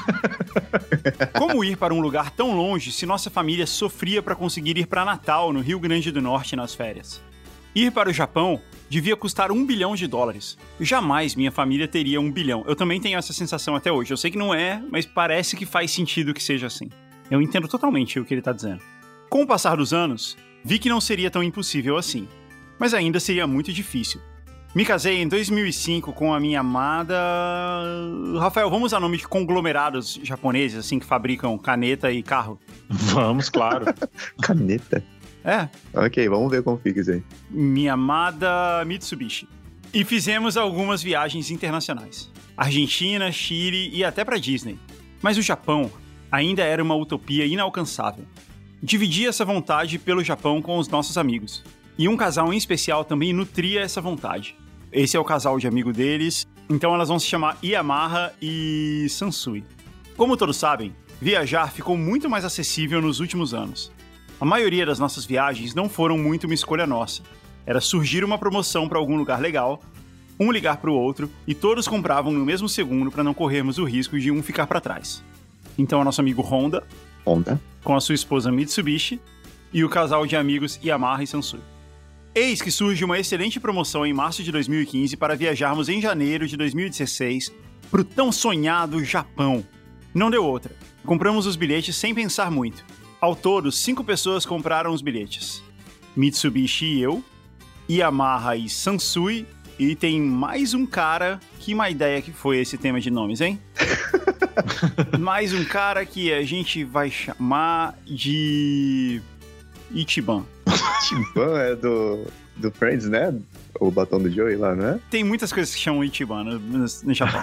Como ir para um lugar tão longe se nossa família sofria para conseguir ir para Natal, no Rio Grande do Norte, nas férias? Ir para o Japão devia custar $1 bilhão. Jamais minha família teria $1 bilhão. Eu também tenho essa sensação até hoje. Eu sei que não é, mas parece que faz sentido que seja assim. Eu entendo totalmente o que ele tá dizendo. Com o passar dos anos, vi que não seria tão impossível assim. Mas ainda seria muito difícil. Me casei em 2005 com a minha amada... Rafael, vamos usar nome de conglomerados japoneses, assim, que fabricam caneta e carro? Vamos, claro. Caneta? É. Ok, vamos ver como fica isso aí. Minha amada Mitsubishi. E fizemos algumas viagens internacionais. Argentina, Chile e até pra Disney. Mas o Japão ainda era uma utopia inalcançável. Dividi essa vontade pelo Japão com os nossos amigos. E um casal em especial também nutria essa vontade. Esse é o casal de amigo deles, então elas vão se chamar Yamaha e Sansui. Como todos sabem, viajar ficou muito mais acessível nos últimos anos. A maioria das nossas viagens não foram muito uma escolha nossa. Era surgir uma promoção para algum lugar legal, um ligar para o outro e todos compravam no mesmo segundo para não corrermos o risco de um ficar para trás. Então o nosso amigo Honda, com a sua esposa Mitsubishi, e o casal de amigos Yamaha e Sansui. Eis que surge uma excelente promoção em março de 2015 para viajarmos em janeiro de 2016 para o tão sonhado Japão. Não deu outra. Compramos os bilhetes sem pensar muito. Ao todo, 5 pessoas compraram os bilhetes. Mitsubishi e eu, Yamaha e Sansui, e tem mais um cara... Que má ideia que foi esse tema de nomes, hein? Mais um cara que a gente vai chamar de... Ichiban. Ichiban é do Friends, né? O batom do Joey lá, não é? Tem muitas coisas que chamam Ichiban no Japão.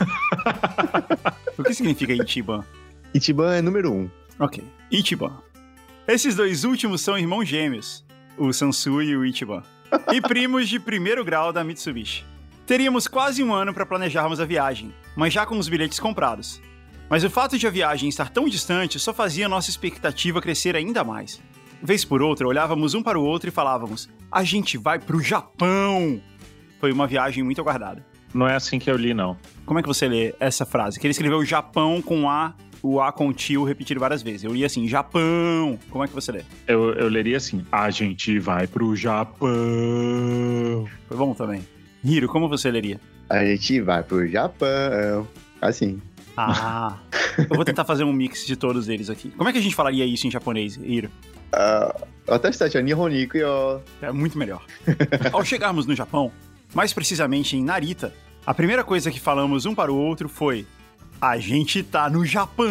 O que significa Ichiban? Ichiban é número 1. Ok, Ichiban. Esses dois últimos são irmãos gêmeos, o Sansui e o Ichiban, e primos de primeiro grau da Mitsubishi. Teríamos quase um ano para planejarmos a viagem, mas já com os bilhetes comprados. Mas o fato de a viagem estar tão distante só fazia nossa expectativa crescer ainda mais. Vez por outra, olhávamos um para o outro e falávamos: a gente vai pro Japão! Foi uma viagem muito aguardada. Não é assim que eu li, não. Como é que você lê essa frase? Que ele escreveu Japão com A, o A com tio repetido várias vezes. Eu li assim, Japão. Como é que você lê? Eu leria assim, a gente vai pro Japão. Foi bom também. Hiro, como você leria? A gente vai pro Japão. Assim. Ah, eu vou tentar fazer um mix de todos eles aqui. Como é que a gente falaria isso em japonês, Hiro? 私は日本に行くよ. É muito melhor. Ao chegarmos no Japão, mais precisamente em Narita, a primeira coisa que falamos um para o outro foi: a gente tá no Japão!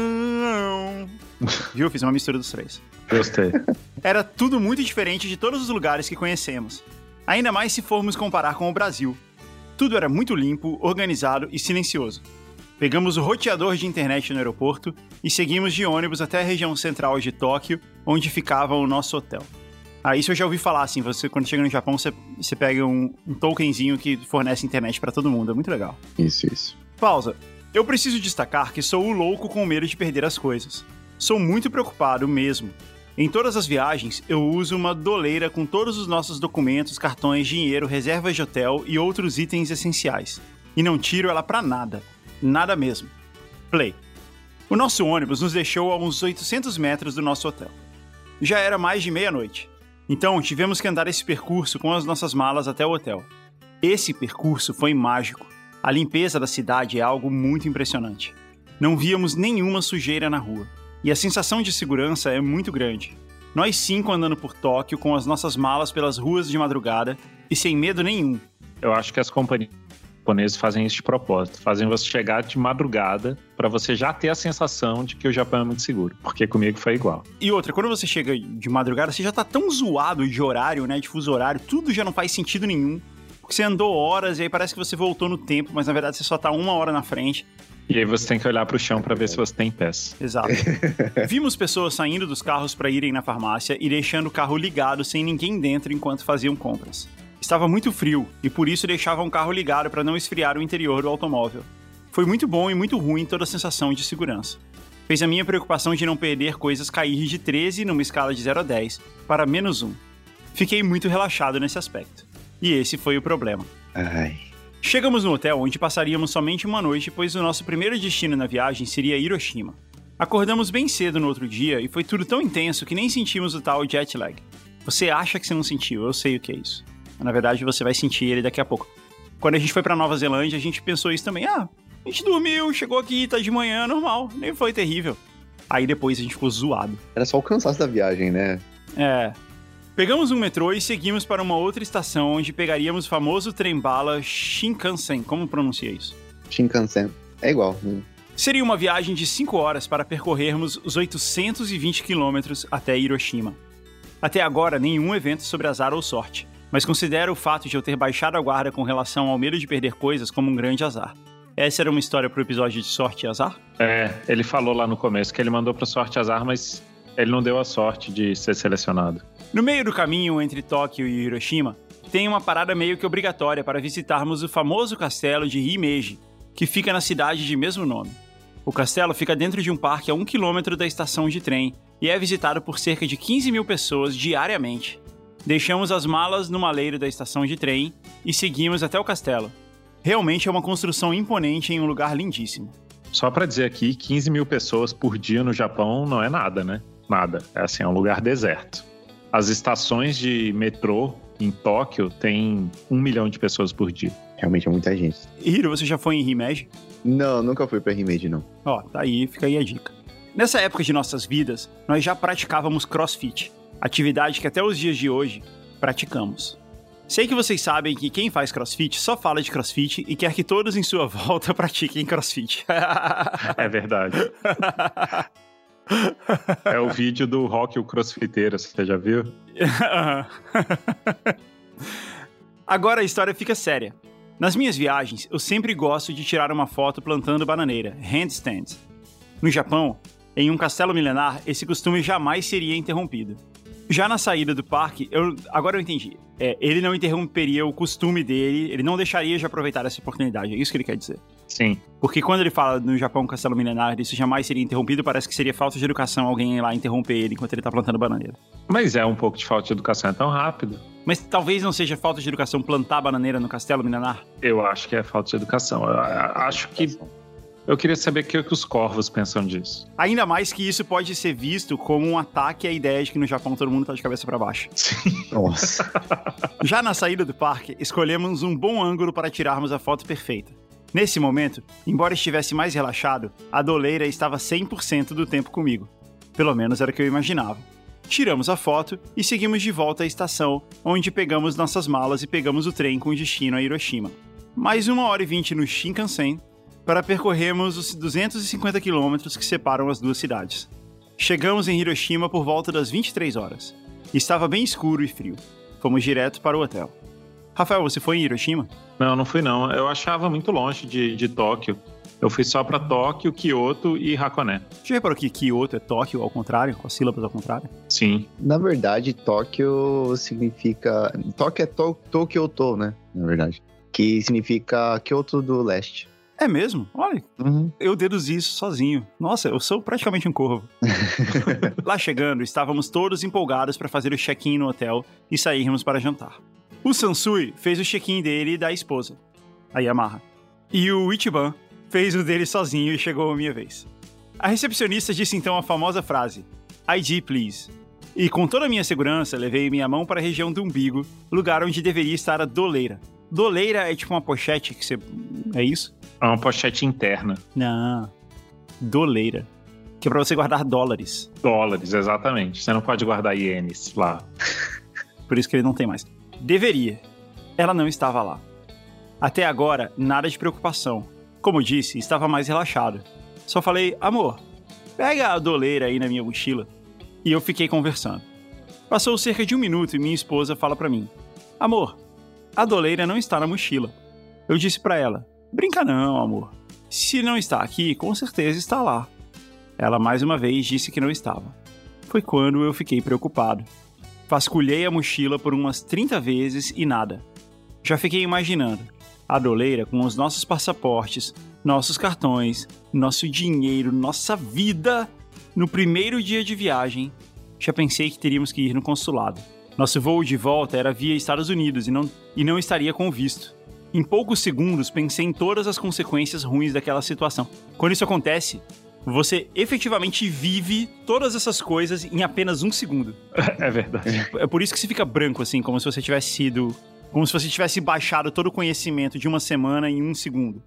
Viu? Fiz uma mistura dos três. Gostei. Era tudo muito diferente de todos os lugares que conhecemos. Ainda mais se formos comparar com o Brasil. Tudo era muito limpo, organizado e silencioso. Pegamos o roteador de internet no aeroporto e seguimos de ônibus até a região central de Tóquio, onde ficava o nosso hotel. Isso eu já ouvi falar, assim, você quando chega no Japão, você pega um tokenzinho que fornece internet pra todo mundo, é muito legal. Isso. Pausa. Eu preciso destacar que sou o louco com medo de perder as coisas. Sou muito preocupado mesmo. Em todas as viagens, eu uso uma doleira com todos os nossos documentos, cartões, dinheiro, reservas de hotel e outros itens essenciais. E não tiro ela pra nada. Nada mesmo. Play. O nosso ônibus nos deixou a uns 800 metros do nosso hotel. Já era mais de meia-noite. Então, tivemos que andar esse percurso com as nossas malas até o hotel. Esse percurso foi mágico. A limpeza da cidade é algo muito impressionante. Não víamos nenhuma sujeira na rua. E a sensação de segurança é muito grande. Nós 5 andando por Tóquio com as nossas malas pelas ruas de madrugada e sem medo nenhum. Eu acho que as companhias japoneses fazem isso de propósito. Fazem você chegar de madrugada pra você já ter a sensação de que o Japão é muito seguro. Porque comigo foi igual. E outra, quando você chega de madrugada, você já tá tão zoado de horário, né? De fuso horário, tudo já não faz sentido nenhum. Porque você andou horas e aí parece que você voltou no tempo, mas na verdade você só tá 1 hora na frente. E aí você tem que olhar pro chão pra ver se você tem pés. Exato. Vimos pessoas saindo dos carros pra irem na farmácia e deixando o carro ligado sem ninguém dentro enquanto faziam compras. Estava muito frio e por isso deixavam o carro ligado para não esfriar o interior do automóvel. Foi muito bom e muito ruim toda a sensação de segurança. Fez a minha preocupação de não perder coisas cair de 13 numa escala de 0 a 10 para -1. Fiquei muito relaxado nesse aspecto. E esse foi o problema. Ai. Chegamos no hotel onde passaríamos somente uma noite, pois o nosso primeiro destino na viagem seria Hiroshima. Acordamos bem cedo no outro dia e foi tudo tão intenso que nem sentimos o tal jet lag. Você acha que você não sentiu, eu sei o que é isso. Na verdade, você vai sentir ele daqui a pouco. Quando a gente foi pra Nova Zelândia, a gente pensou isso também. A gente dormiu, chegou aqui, tá de manhã, normal. Nem foi terrível. Aí depois a gente ficou zoado. Era só o cansaço da viagem, né? É. Pegamos um metrô e seguimos para uma outra estação, onde pegaríamos o famoso trem-bala Shinkansen. Como pronuncia isso? Shinkansen. É igual. Seria uma viagem de 5 horas para percorrermos os 820 quilômetros até Hiroshima. Até agora, nenhum evento sobre azar ou sorte. Mas considero o fato de eu ter baixado a guarda com relação ao medo de perder coisas como um grande azar. Essa era uma história pro episódio de sorte e azar? Ele falou lá no começo que ele mandou pro sorte e azar, mas ele não deu a sorte de ser selecionado. No meio do caminho entre Tóquio e Hiroshima, tem uma parada meio que obrigatória para visitarmos o famoso castelo de Himeji, que fica na cidade de mesmo nome. O castelo fica dentro de um parque a 1 quilômetro da estação de trem e é visitado por cerca de 15 mil pessoas diariamente. Deixamos as malas no maleiro da estação de trem e seguimos até o castelo. Realmente é uma construção imponente em um lugar lindíssimo. Só pra dizer aqui, 15 mil pessoas por dia no Japão não é nada, né? Nada. É um lugar deserto. As estações de metrô em Tóquio tem 1 milhão de pessoas por dia. Realmente é muita gente. Hiro, você já foi em Himeji? Não, nunca fui pra Himeji, não. Tá aí, fica aí a dica. Nessa época de nossas vidas, nós já praticávamos CrossFit. Atividade que até os dias de hoje praticamos. Sei que vocês sabem que quem faz CrossFit só fala de CrossFit e quer que todos em sua volta pratiquem CrossFit. É verdade. É o vídeo do Rock o Crossfiteiro, você já viu? Agora a história fica séria. Nas minhas viagens, eu sempre gosto de tirar uma foto plantando bananeira, handstand. No Japão, em um castelo milenar, esse costume jamais seria interrompido. Já na saída do parque, agora eu entendi. Ele não interromperia o costume dele, ele não deixaria de aproveitar essa oportunidade, é isso que ele quer dizer. Sim. Porque quando ele fala no Japão castelo milenar, isso jamais seria interrompido, parece que seria falta de educação alguém ir lá interromper ele enquanto ele tá plantando bananeira. Mas é um pouco de falta de educação, é tão rápido. Mas talvez não seja falta de educação plantar bananeira no castelo milenar? Eu acho que é falta de educação. Eu acho que... Eu queria saber o que os corvos pensam disso. Ainda mais que isso pode ser visto como um ataque à ideia de que no Japão todo mundo tá de cabeça pra baixo. Sim. Nossa. Já na saída do parque, escolhemos um bom ângulo para tirarmos a foto perfeita. Nesse momento, embora estivesse mais relaxado, a doleira estava 100% do tempo comigo. Pelo menos era o que eu imaginava. Tiramos a foto e seguimos de volta à estação, onde pegamos nossas malas e pegamos o trem com destino a Hiroshima. Mais 1h20 no Shinkansen, para percorrermos os 250 quilômetros que separam as duas cidades. Chegamos em Hiroshima por volta das 23 horas. Estava bem escuro e frio. Fomos direto para o hotel. Rafael, você foi em Hiroshima? Não fui não. Eu achava muito longe de Tóquio. Eu fui só para Tóquio, Kyoto e Hakone. Já reparou que Kyoto é Tóquio ao contrário, com as sílabas ao contrário? Sim. Na verdade, Tóquio significa... Tóquio é Tokyoto, né? Na verdade. Que significa Kyoto do Leste. É mesmo? Olha, eu deduzi isso sozinho. Nossa, eu sou praticamente um corvo. Lá chegando, estávamos todos empolgados para fazer o check-in no hotel e sairmos para jantar. O Sansui fez o check-in dele e da esposa, a Yamaha. E o Ichiban fez o dele sozinho e chegou a minha vez. A recepcionista disse então a famosa frase, ID please. E com toda a minha segurança, levei minha mão para a região do umbigo, lugar onde deveria estar a doleira. Doleira é tipo uma pochete que você... É isso? É uma pochete interna. Não. Doleira. Que é pra você guardar dólares. Dólares, exatamente. Você não pode guardar ienes lá. Por isso que ele não tem mais. Deveria. Ela não estava lá. Até agora, nada de preocupação. Como eu disse, estava mais relaxado. Só falei, amor, pega a doleira aí na minha mochila. E eu fiquei conversando. Passou cerca de 1 minuto e minha esposa fala pra mim, amor, a doleira não está na mochila. Eu disse pra ela, brinca não, amor. Se não está aqui, com certeza está lá. Ela mais uma vez disse que não estava. Foi quando eu fiquei preocupado. Vasculhei a mochila por umas 30 vezes e nada. Já fiquei imaginando. A doleira com os nossos passaportes, nossos cartões, nosso dinheiro, nossa vida. No primeiro dia de viagem, já pensei que teríamos que ir no consulado. Nosso voo de volta era via Estados Unidos e não estaria com visto. Em poucos segundos, pensei em todas as consequências ruins daquela situação. Quando isso acontece, você efetivamente vive todas essas coisas em apenas 1 segundo. É verdade. É por isso que você fica branco, assim, como se você tivesse sido... Como se você tivesse baixado todo o conhecimento de uma semana em 1 segundo.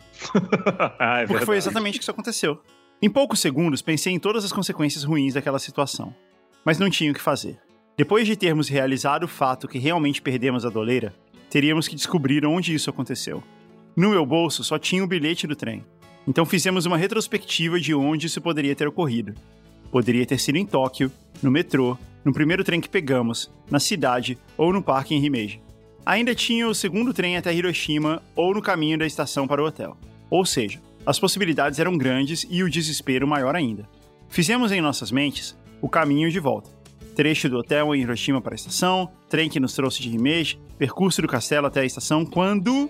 Porque foi exatamente o que isso aconteceu. Em poucos segundos, pensei em todas as consequências ruins daquela situação. Mas não tinha o que fazer. Depois de termos realizado o fato que realmente perdemos a doleira, teríamos que descobrir onde isso aconteceu. No meu bolso só tinha o bilhete do trem. Então fizemos uma retrospectiva de onde isso poderia ter ocorrido. Poderia ter sido em Tóquio, no metrô, no primeiro trem que pegamos, na cidade ou no parque em Himeji. Ainda tinha o segundo trem até Hiroshima ou no caminho da estação para o hotel. Ou seja, as possibilidades eram grandes e o desespero maior ainda. Fizemos em nossas mentes o caminho de volta. Trecho do hotel em Hiroshima para a estação, trem que nos trouxe de Himeji, percurso do castelo até a estação, quando...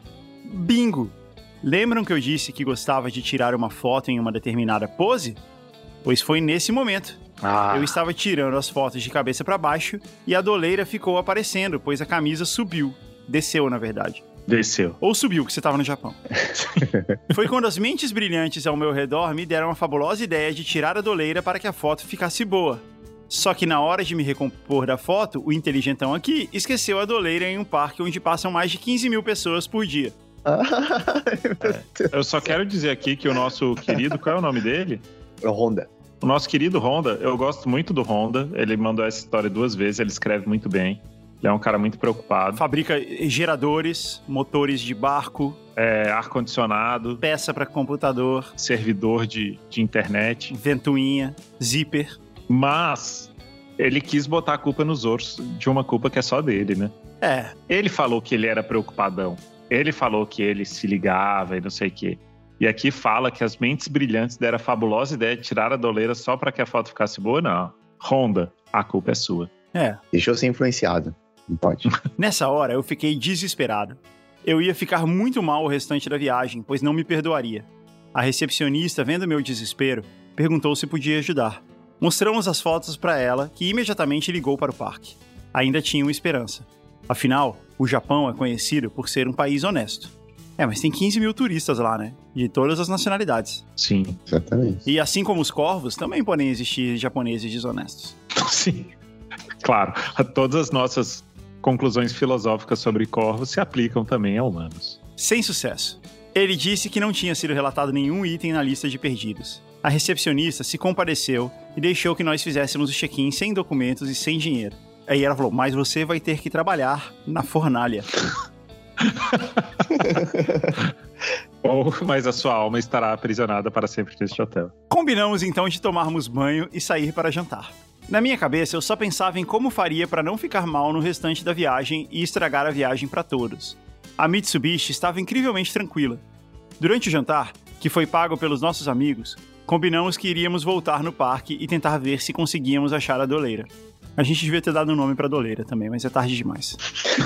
Bingo! Lembram que eu disse que gostava de tirar uma foto em uma determinada pose? Pois foi nesse momento. Eu estava tirando as fotos de cabeça para baixo e a doleira ficou aparecendo, pois a camisa subiu. Desceu, na verdade. Desceu. Ou subiu, que você estava no Japão. Foi quando as mentes brilhantes ao meu redor me deram a fabulosa ideia de tirar a doleira para que a foto ficasse boa. Só que na hora de me recompor da foto, o inteligentão aqui esqueceu a doleira em um parque onde passam mais de 15 mil pessoas por dia. Eu só quero dizer aqui que o nosso querido, qual é o nome dele? É o Honda. O nosso querido Honda, eu gosto muito do Honda. Ele mandou essa história 2 vezes, ele escreve muito bem. Ele é um cara muito preocupado. Fabrica geradores, motores de barco, ar-condicionado, peça para computador, servidor de internet, ventoinha, zíper. Mas ele quis botar a culpa nos outros de uma culpa que é só dele, né? Ele falou que ele era preocupadão. Ele falou que ele se ligava e não sei o quê. E aqui fala que as mentes brilhantes deram a fabulosa ideia de tirar a doleira só para que a foto ficasse boa? Não. Honda, a culpa é sua. Deixa eu ser influenciado. Não pode. Nessa hora, eu fiquei desesperado. Eu ia ficar muito mal o restante da viagem, pois não me perdoaria. A recepcionista, vendo meu desespero, perguntou se podia ajudar. Mostramos as fotos para ela, que imediatamente ligou para o parque. Ainda tinha uma esperança. Afinal, o Japão é conhecido por ser um país honesto. Mas tem 15 mil turistas lá, né? De todas as nacionalidades. Sim. Exatamente. E assim como os corvos, também podem existir japoneses desonestos. Sim. Claro, todas as nossas conclusões filosóficas sobre corvos se aplicam também a humanos. Sem sucesso. Ele disse que não tinha sido relatado nenhum item na lista de perdidos. A recepcionista se compadeceu e deixou que nós fizéssemos o check-in sem documentos e sem dinheiro. Aí ela falou, mas você vai ter que trabalhar na fornalha. Mas a sua alma estará aprisionada para sempre neste hotel. Combinamos então de tomarmos banho e sair para jantar. Na minha cabeça, eu só pensava em como faria para não ficar mal no restante da viagem e estragar a viagem para todos. A Mitsubishi estava incrivelmente tranquila. Durante o jantar, que foi pago pelos nossos amigos, combinamos que iríamos voltar no parque e tentar ver se conseguíamos achar a doleira. A gente devia ter dado um nome pra doleira também, mas é tarde demais.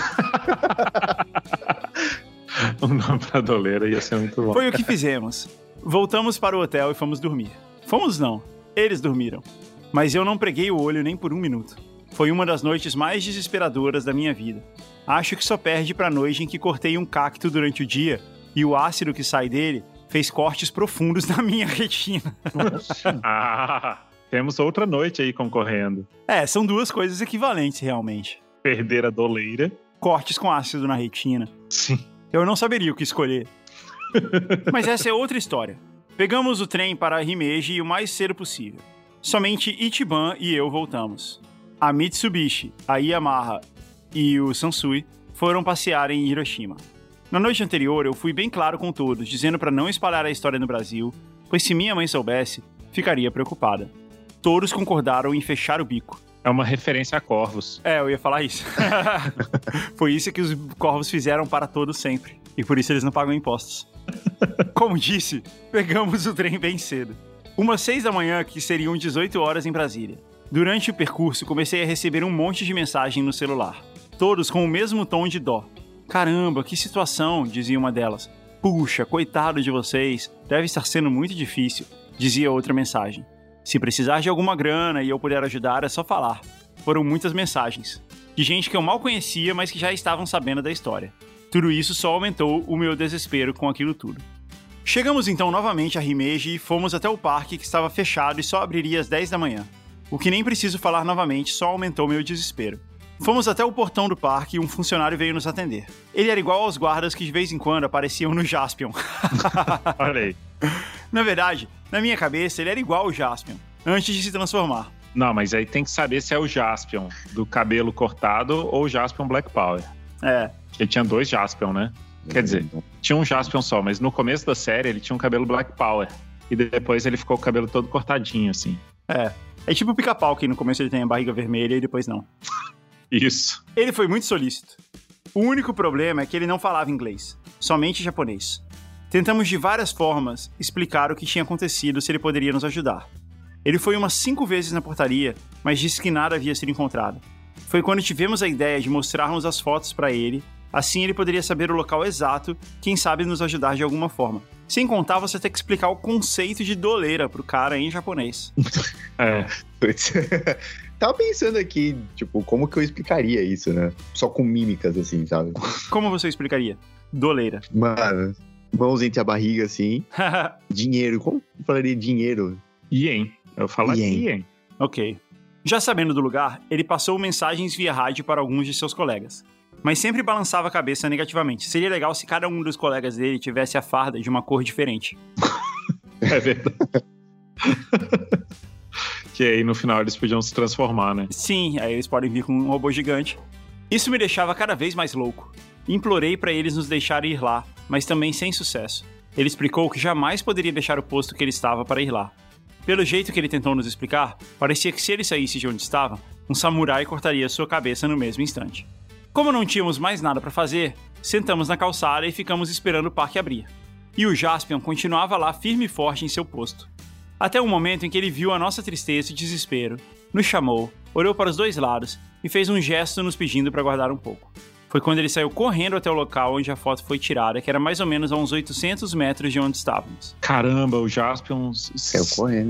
Um nome pra doleira ia ser muito bom. Foi o que fizemos. Voltamos para o hotel e fomos dormir. Fomos não, eles dormiram. Mas eu não preguei o olho nem por 1 minuto. Foi uma das noites mais desesperadoras da minha vida. Acho que só perde pra noite em que cortei um cacto durante o dia e o ácido que sai dele fez cortes profundos na minha retina. Temos outra noite aí concorrendo. São duas coisas equivalentes realmente. Perder a doleira. Cortes com ácido na retina. Sim. Eu não saberia o que escolher. Mas essa é outra história. Pegamos o trem para Himeji o mais cedo possível. Somente Ichiban e eu voltamos. A Mitsubishi, a Yamaha e o Sansui foram passear em Hiroshima. Na noite anterior, eu fui bem claro com todos, dizendo para não espalhar a história no Brasil, pois se minha mãe soubesse, ficaria preocupada. Todos concordaram em fechar o bico. É uma referência a corvos. Eu ia falar isso. Foi isso que os corvos fizeram para todos sempre. E por isso eles não pagam impostos. Como disse, pegamos o trem bem cedo. Umas 6 da manhã, que seriam 18 horas em Brasília. Durante o percurso, comecei a receber um monte de mensagem no celular. Todos com o mesmo tom de dó. Caramba, que situação, dizia uma delas. Puxa, coitado de vocês, deve estar sendo muito difícil, dizia outra mensagem. Se precisar de alguma grana e eu puder ajudar, é só falar. Foram muitas mensagens. De gente que eu mal conhecia, mas que já estavam sabendo da história. Tudo isso só aumentou o meu desespero com aquilo tudo. Chegamos então novamente a Himeji e fomos até o parque que estava fechado e só abriria às 10 da manhã. O que nem preciso falar novamente, só aumentou meu desespero. Fomos até o portão do parque e um funcionário veio nos atender. Ele era igual aos guardas que de vez em quando apareciam no Jaspion. Olha aí. Na verdade, na minha cabeça, ele era igual ao Jaspion, antes de se transformar. Não, mas aí tem que saber se é o Jaspion do cabelo cortado ou o Jaspion Black Power. Ele tinha 2 Jaspion, né? Quer dizer, tinha um Jaspion só, mas no começo da série ele tinha um cabelo Black Power. E depois ele ficou com o cabelo todo cortadinho, assim. É tipo o Pica-Pau, que no começo ele tem a barriga vermelha e depois não. Isso. Ele foi muito solícito. O único problema é que ele não falava inglês, somente japonês. Tentamos de várias formas explicar o que tinha acontecido, se ele poderia nos ajudar. Ele foi umas 5 vezes na portaria, mas disse que nada havia sido encontrado. Foi quando tivemos a ideia de mostrarmos as fotos para ele, assim ele poderia saber o local exato, quem sabe nos ajudar de alguma forma. Sem contar você ter que explicar o conceito de doleira pro cara em japonês. Tava pensando aqui, tipo, como que eu explicaria isso, né? Só com mímicas, assim, sabe? Como você explicaria? Doleira. Mano, mãos entre a barriga, assim. Dinheiro, como eu falaria dinheiro? Ien. Eu falaria Ien. Ok. Já sabendo do lugar, ele passou mensagens via rádio para alguns de seus colegas. Mas sempre balançava a cabeça negativamente. Seria legal se cada um dos colegas dele tivesse a farda de uma cor diferente. É verdade. Que aí no final eles podiam se transformar, né? Sim, aí eles podem vir com um robô gigante. Isso me deixava cada vez mais louco. Implorei para eles nos deixarem ir lá, mas também sem sucesso. Ele explicou que jamais poderia deixar o posto que ele estava para ir lá. Pelo jeito que ele tentou nos explicar, parecia que se ele saísse de onde estava, um samurai cortaria sua cabeça no mesmo instante. Como não tínhamos mais nada para fazer, sentamos na calçada e ficamos esperando o parque abrir. E o Jaspion continuava lá firme e forte em seu posto. Até o momento em que ele viu a nossa tristeza e desespero, nos chamou, olhou para os 2 lados e fez um gesto nos pedindo para guardar um pouco. Foi quando ele saiu correndo até o local onde a foto foi tirada, que era mais ou menos a uns 800 metros de onde estávamos. Caramba, o Jaspion saiu correndo.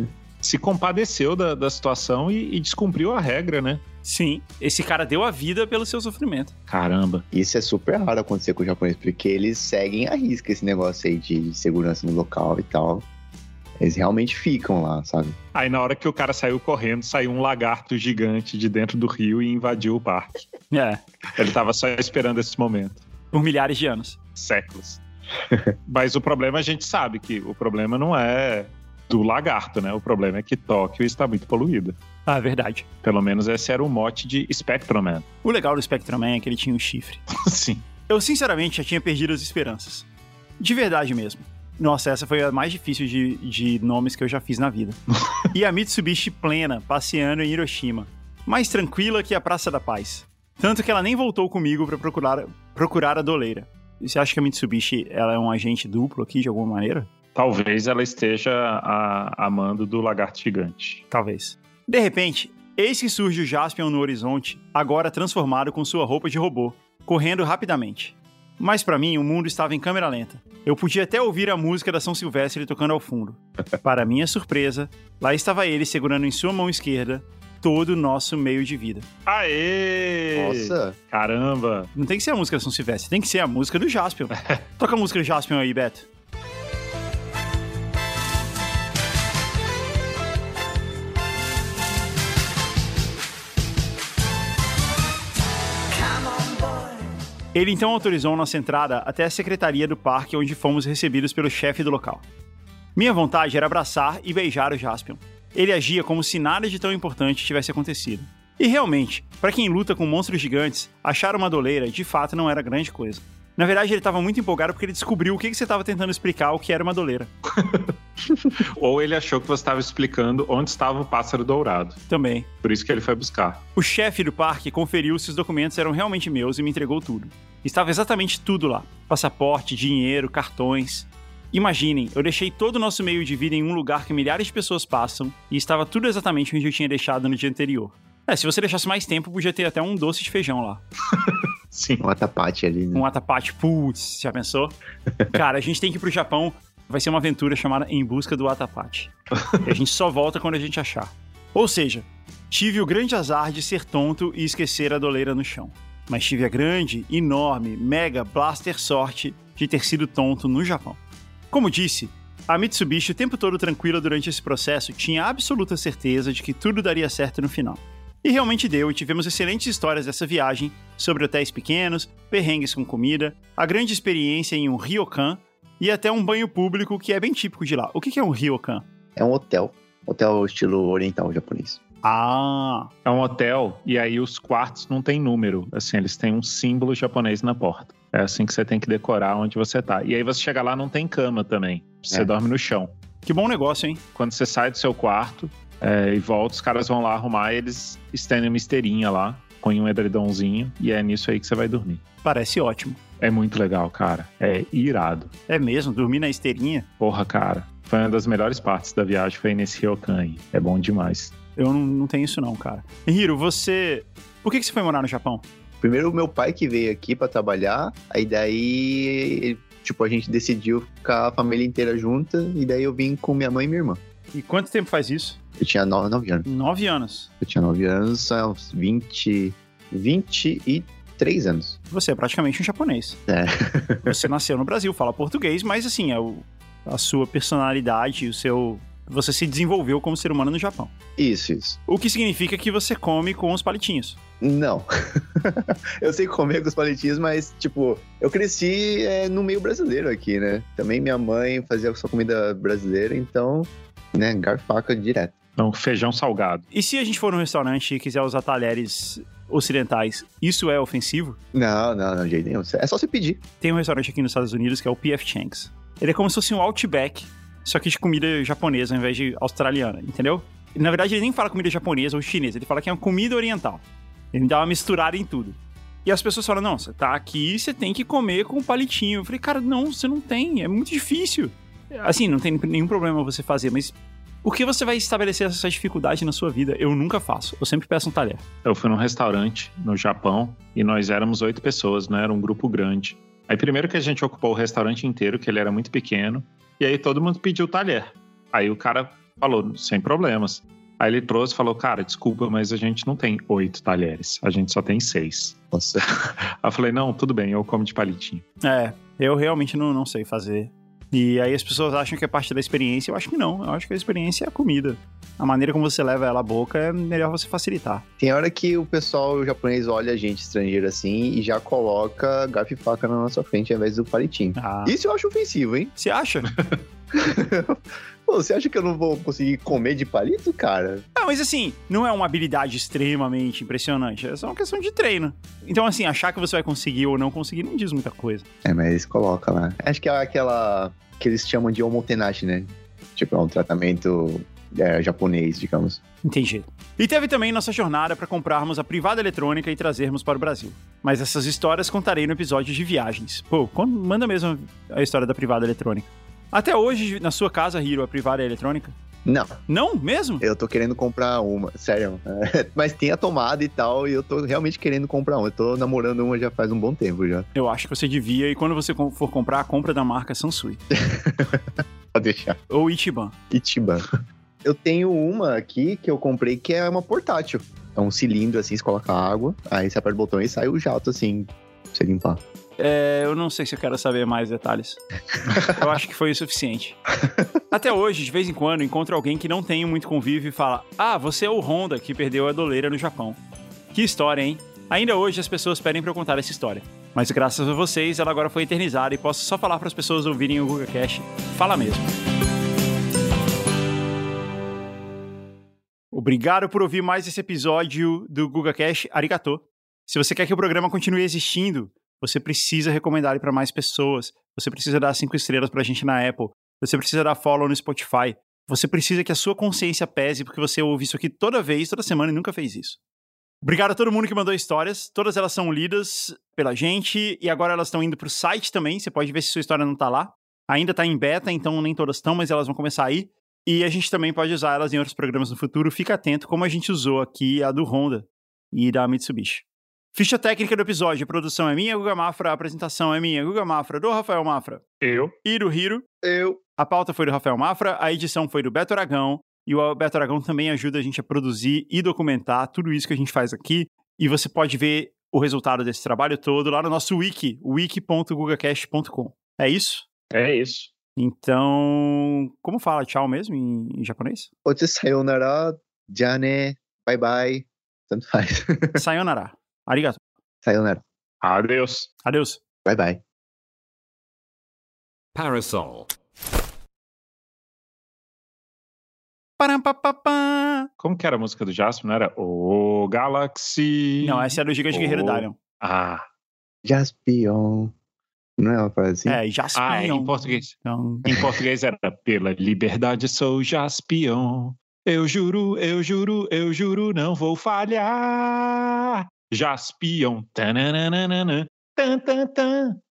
se compadeceu da situação e descumpriu a regra, né? Sim, esse cara deu a vida pelo seu sofrimento. Caramba. Isso é super raro acontecer com o japonês, porque eles seguem à risca esse negócio aí de segurança no local e tal. Eles realmente ficam lá, sabe? Aí na hora que o cara saiu correndo, saiu um lagarto gigante de dentro do rio e invadiu o parque. É, Ele tava só esperando esse momento. por milhares de anos. Séculos. Mas o problema, a gente sabe que o problema não é do lagarto, né? O problema é que Tóquio está muito poluída. Ah, é verdade. Pelo menos esse era o mote de Spectrum Man. O legal do Spectrum Man é que ele tinha um chifre. Sim. Eu, sinceramente, já tinha perdido as esperanças. De verdade mesmo. Nossa, essa foi a mais difícil de nomes que eu já fiz na vida. E a Mitsubishi plena, passeando em Hiroshima. Mais tranquila que a Praça da Paz. Tanto que ela nem voltou comigo pra procurar a doleira. E você acha que a Mitsubishi ela é um agente duplo aqui, de alguma maneira? Talvez ela esteja a mando do lagarto gigante. Talvez. De repente, eis que surge o Jaspion no horizonte, agora transformado com sua roupa de robô, correndo rapidamente. Mas pra mim, o mundo estava em câmera lenta. Eu podia até ouvir a música da São Silvestre tocando ao fundo. Para minha surpresa, lá estava ele segurando em sua mão esquerda todo o nosso meio de vida. Aê! Nossa! Caramba! Não tem que ser a música da São Silvestre, tem que ser a música do Jaspion. Toca a música do Jaspion aí, Beto. Ele então autorizou nossa entrada até a secretaria do parque, onde fomos recebidos pelo chefe do local. Minha vontade era abraçar e beijar o Jaspion. Ele agia como se nada de tão importante tivesse acontecido. E realmente, para quem luta com monstros gigantes, achar uma doleira de fato não era grande coisa. Na verdade, ele estava muito empolgado porque ele descobriu o que você estava tentando explicar o que era uma doleira. Ou ele achou que você estava explicando onde estava o pássaro dourado. Também. Por isso que ele foi buscar. O chefe do parque conferiu se os documentos eram realmente meus e me entregou tudo. Estava exatamente tudo lá. Passaporte, dinheiro, cartões. Imaginem, eu deixei todo o nosso meio de vida em um lugar que milhares de pessoas passam e estava tudo exatamente onde eu tinha deixado no dia anterior. Se você deixasse mais tempo, podia ter até um doce de feijão lá. Sim. Um atapate ali, né? Um atapate, putz, já pensou? Cara, a gente tem que ir pro Japão, vai ser uma aventura chamada Em Busca do Atapate. E a gente só volta quando a gente achar. Ou seja, tive o grande azar de ser tonto e esquecer a doleira no chão. Mas tive a grande, enorme, mega blaster sorte de ter sido tonto no Japão. Como disse, a Mitsubishi o tempo todo tranquila durante esse processo tinha absoluta certeza de que tudo daria certo no final. E realmente deu, e tivemos excelentes histórias dessa viagem, sobre hotéis pequenos, perrengues com comida, a grande experiência em um ryokan e até um banho público que é bem típico de lá. O que é um ryokan? É um hotel estilo oriental japonês. Ah! É um hotel e aí os quartos não tem número. Assim, eles têm um símbolo japonês na porta. É assim que você tem que decorar onde você tá. E aí você chega lá, não tem cama também. Você dorme no chão. Que bom negócio, hein? Quando você sai do seu quarto e volta, os caras vão lá arrumar e eles estendem uma esteirinha lá, põem um edredomzinho e é nisso aí que você vai dormir. Parece ótimo. É muito legal, cara. É irado. É mesmo? Dormir na esteirinha? Porra, cara. Foi uma das melhores partes da viagem, foi nesse ryokan aí. É bom demais. Eu não tenho isso não, cara. Hiro, você... Por que você foi morar no Japão? Primeiro, o meu pai que veio aqui pra trabalhar, aí daí, tipo, a gente decidiu ficar a família inteira junta, e daí eu vim com minha mãe e minha irmã. E quanto tempo faz isso? Eu tinha 9 anos. 9 anos. Eu tinha 9 anos, há uns 23 anos. Você é praticamente um japonês. É. Você nasceu no Brasil, fala português, mas assim, a sua personalidade, você se desenvolveu como ser humano no Japão. Isso. O que significa que você come com os palitinhos. Não. Eu sei comer com os palitinhos, mas, tipo, eu cresci no meio brasileiro aqui, né? Também minha mãe fazia sua comida brasileira, então, né, garfaca direto. Então, feijão salgado. E se a gente for num restaurante e quiser usar talheres ocidentais, isso é ofensivo? Não, de jeito nenhum. É só você pedir. Tem um restaurante aqui nos Estados Unidos que é o P.F. Chang's. Ele é como se fosse um Outback, só que de comida japonesa ao invés de australiana, entendeu? Na verdade, ele nem fala comida japonesa ou chinesa, ele fala que é uma comida oriental. Ele dá uma misturada em tudo. E as pessoas falam, não, você tá aqui, você tem que comer com palitinho. Eu falei, cara, não, você não tem, é muito difícil. Assim, não tem nenhum problema você fazer, mas por que você vai estabelecer essa dificuldade na sua vida? Eu nunca faço, eu sempre peço um talher. Eu fui num restaurante no Japão e nós éramos 8 pessoas, né? Era um grupo grande. Aí primeiro que a gente ocupou o restaurante inteiro, que ele era muito pequeno, e aí todo mundo pediu talher. Aí o cara Falou, sem problemas. Aí ele trouxe e falou, cara, desculpa, mas a gente não tem 8 talheres, a gente só tem 6. Nossa. Aí eu falei, não, tudo bem, eu como de palitinho. Eu realmente não sei fazer. E aí as pessoas acham que é parte da experiência, eu acho que não. Eu acho que a experiência é a comida. A maneira como você leva ela à boca é melhor você facilitar. Tem hora que o pessoal japonês olha a gente estrangeiro assim e já coloca garfo e faca na nossa frente ao invés do palitinho. Isso eu acho ofensivo, hein? Você acha? Pô, você acha que eu não vou conseguir comer de palito, cara? Mas assim, não é uma habilidade extremamente impressionante. É só uma questão de treino. Então assim, achar que você vai conseguir ou não conseguir não diz muita coisa. Mas eles colocam lá. Acho que é aquela que eles chamam de omotenashi, né? Tipo, é um tratamento japonês, digamos. Entendi. E teve também nossa jornada para comprarmos a privada eletrônica e trazermos para o Brasil. Mas essas histórias contarei no episódio de viagens. Pô, manda mesmo a história da privada eletrônica. Até hoje, na sua casa, Hiro, a privada é eletrônica? Não. Não mesmo? Eu tô querendo comprar uma, sério. Mas tem a tomada e tal, e eu tô realmente querendo comprar uma. Eu tô namorando uma já faz um bom tempo já. Eu acho que você devia, e quando você for comprar, compra da marca Sansui. Pode deixar. Ou Ichiban. Ichiban. Eu tenho uma aqui que eu comprei que é uma portátil. É um cilindro assim, você coloca água, aí você aperta o botão e sai o jato assim, pra você limpar. Eu não sei se eu quero saber mais detalhes. Eu acho que foi o suficiente. Até hoje, de vez em quando, encontro alguém que não tem muito convívio e fala: ah, você é o Honda que perdeu a doleira no Japão. Que história, hein? Ainda hoje as pessoas pedem pra eu contar essa história. Mas graças a vocês, ela agora foi eternizada e posso só falar para as pessoas ouvirem o GugaCast. Fala mesmo. Obrigado por ouvir mais esse episódio do GugaCast. Arigato. Se você quer que o programa continue existindo, você precisa recomendar ele para mais pessoas. Você precisa dar 5 estrelas pra gente na Apple. Você precisa dar follow no Spotify. Você precisa que a sua consciência pese porque você ouve isso aqui toda vez, toda semana e nunca fez isso. Obrigado a todo mundo que mandou histórias. Todas elas são lidas pela gente e agora elas estão indo pro site também. Você pode ver se sua história não tá lá. Ainda tá em beta, então nem todas estão, mas elas vão começar aí. E a gente também pode usar elas em outros programas no futuro. Fica atento, como a gente usou aqui a do Honda e da Mitsubishi. Ficha técnica do episódio. A produção é minha, Guga Mafra. A apresentação é minha, Guga Mafra, do Rafael Mafra. Eu. E do Hiro. Eu. A pauta foi do Rafael Mafra. A edição foi do Beto Aragão. E o Beto Aragão também ajuda a gente a produzir e documentar tudo isso que a gente faz aqui. E você pode ver o resultado desse trabalho todo lá no nosso wiki, wiki.gugacast.com. É isso? É isso. Então, como fala tchau mesmo em japonês? Pode ser sayonara, jane, bye bye, tanto faz. Sayonara. Arigato. Sayonara. Adeus. Adeus. Bye bye. Parasol. Parampapapá. Como que era a música do Jasper? Não era O Galaxy? Não, essa é do Gigante Guerreiro Dalion. Ah. Jaspion. Não é uma frase assim? Jaspion. Em português. Então... Em português era Pela liberdade sou Jaspion. Eu juro, não vou falhar. Jaspion. Tananana. Tan, tan, tan.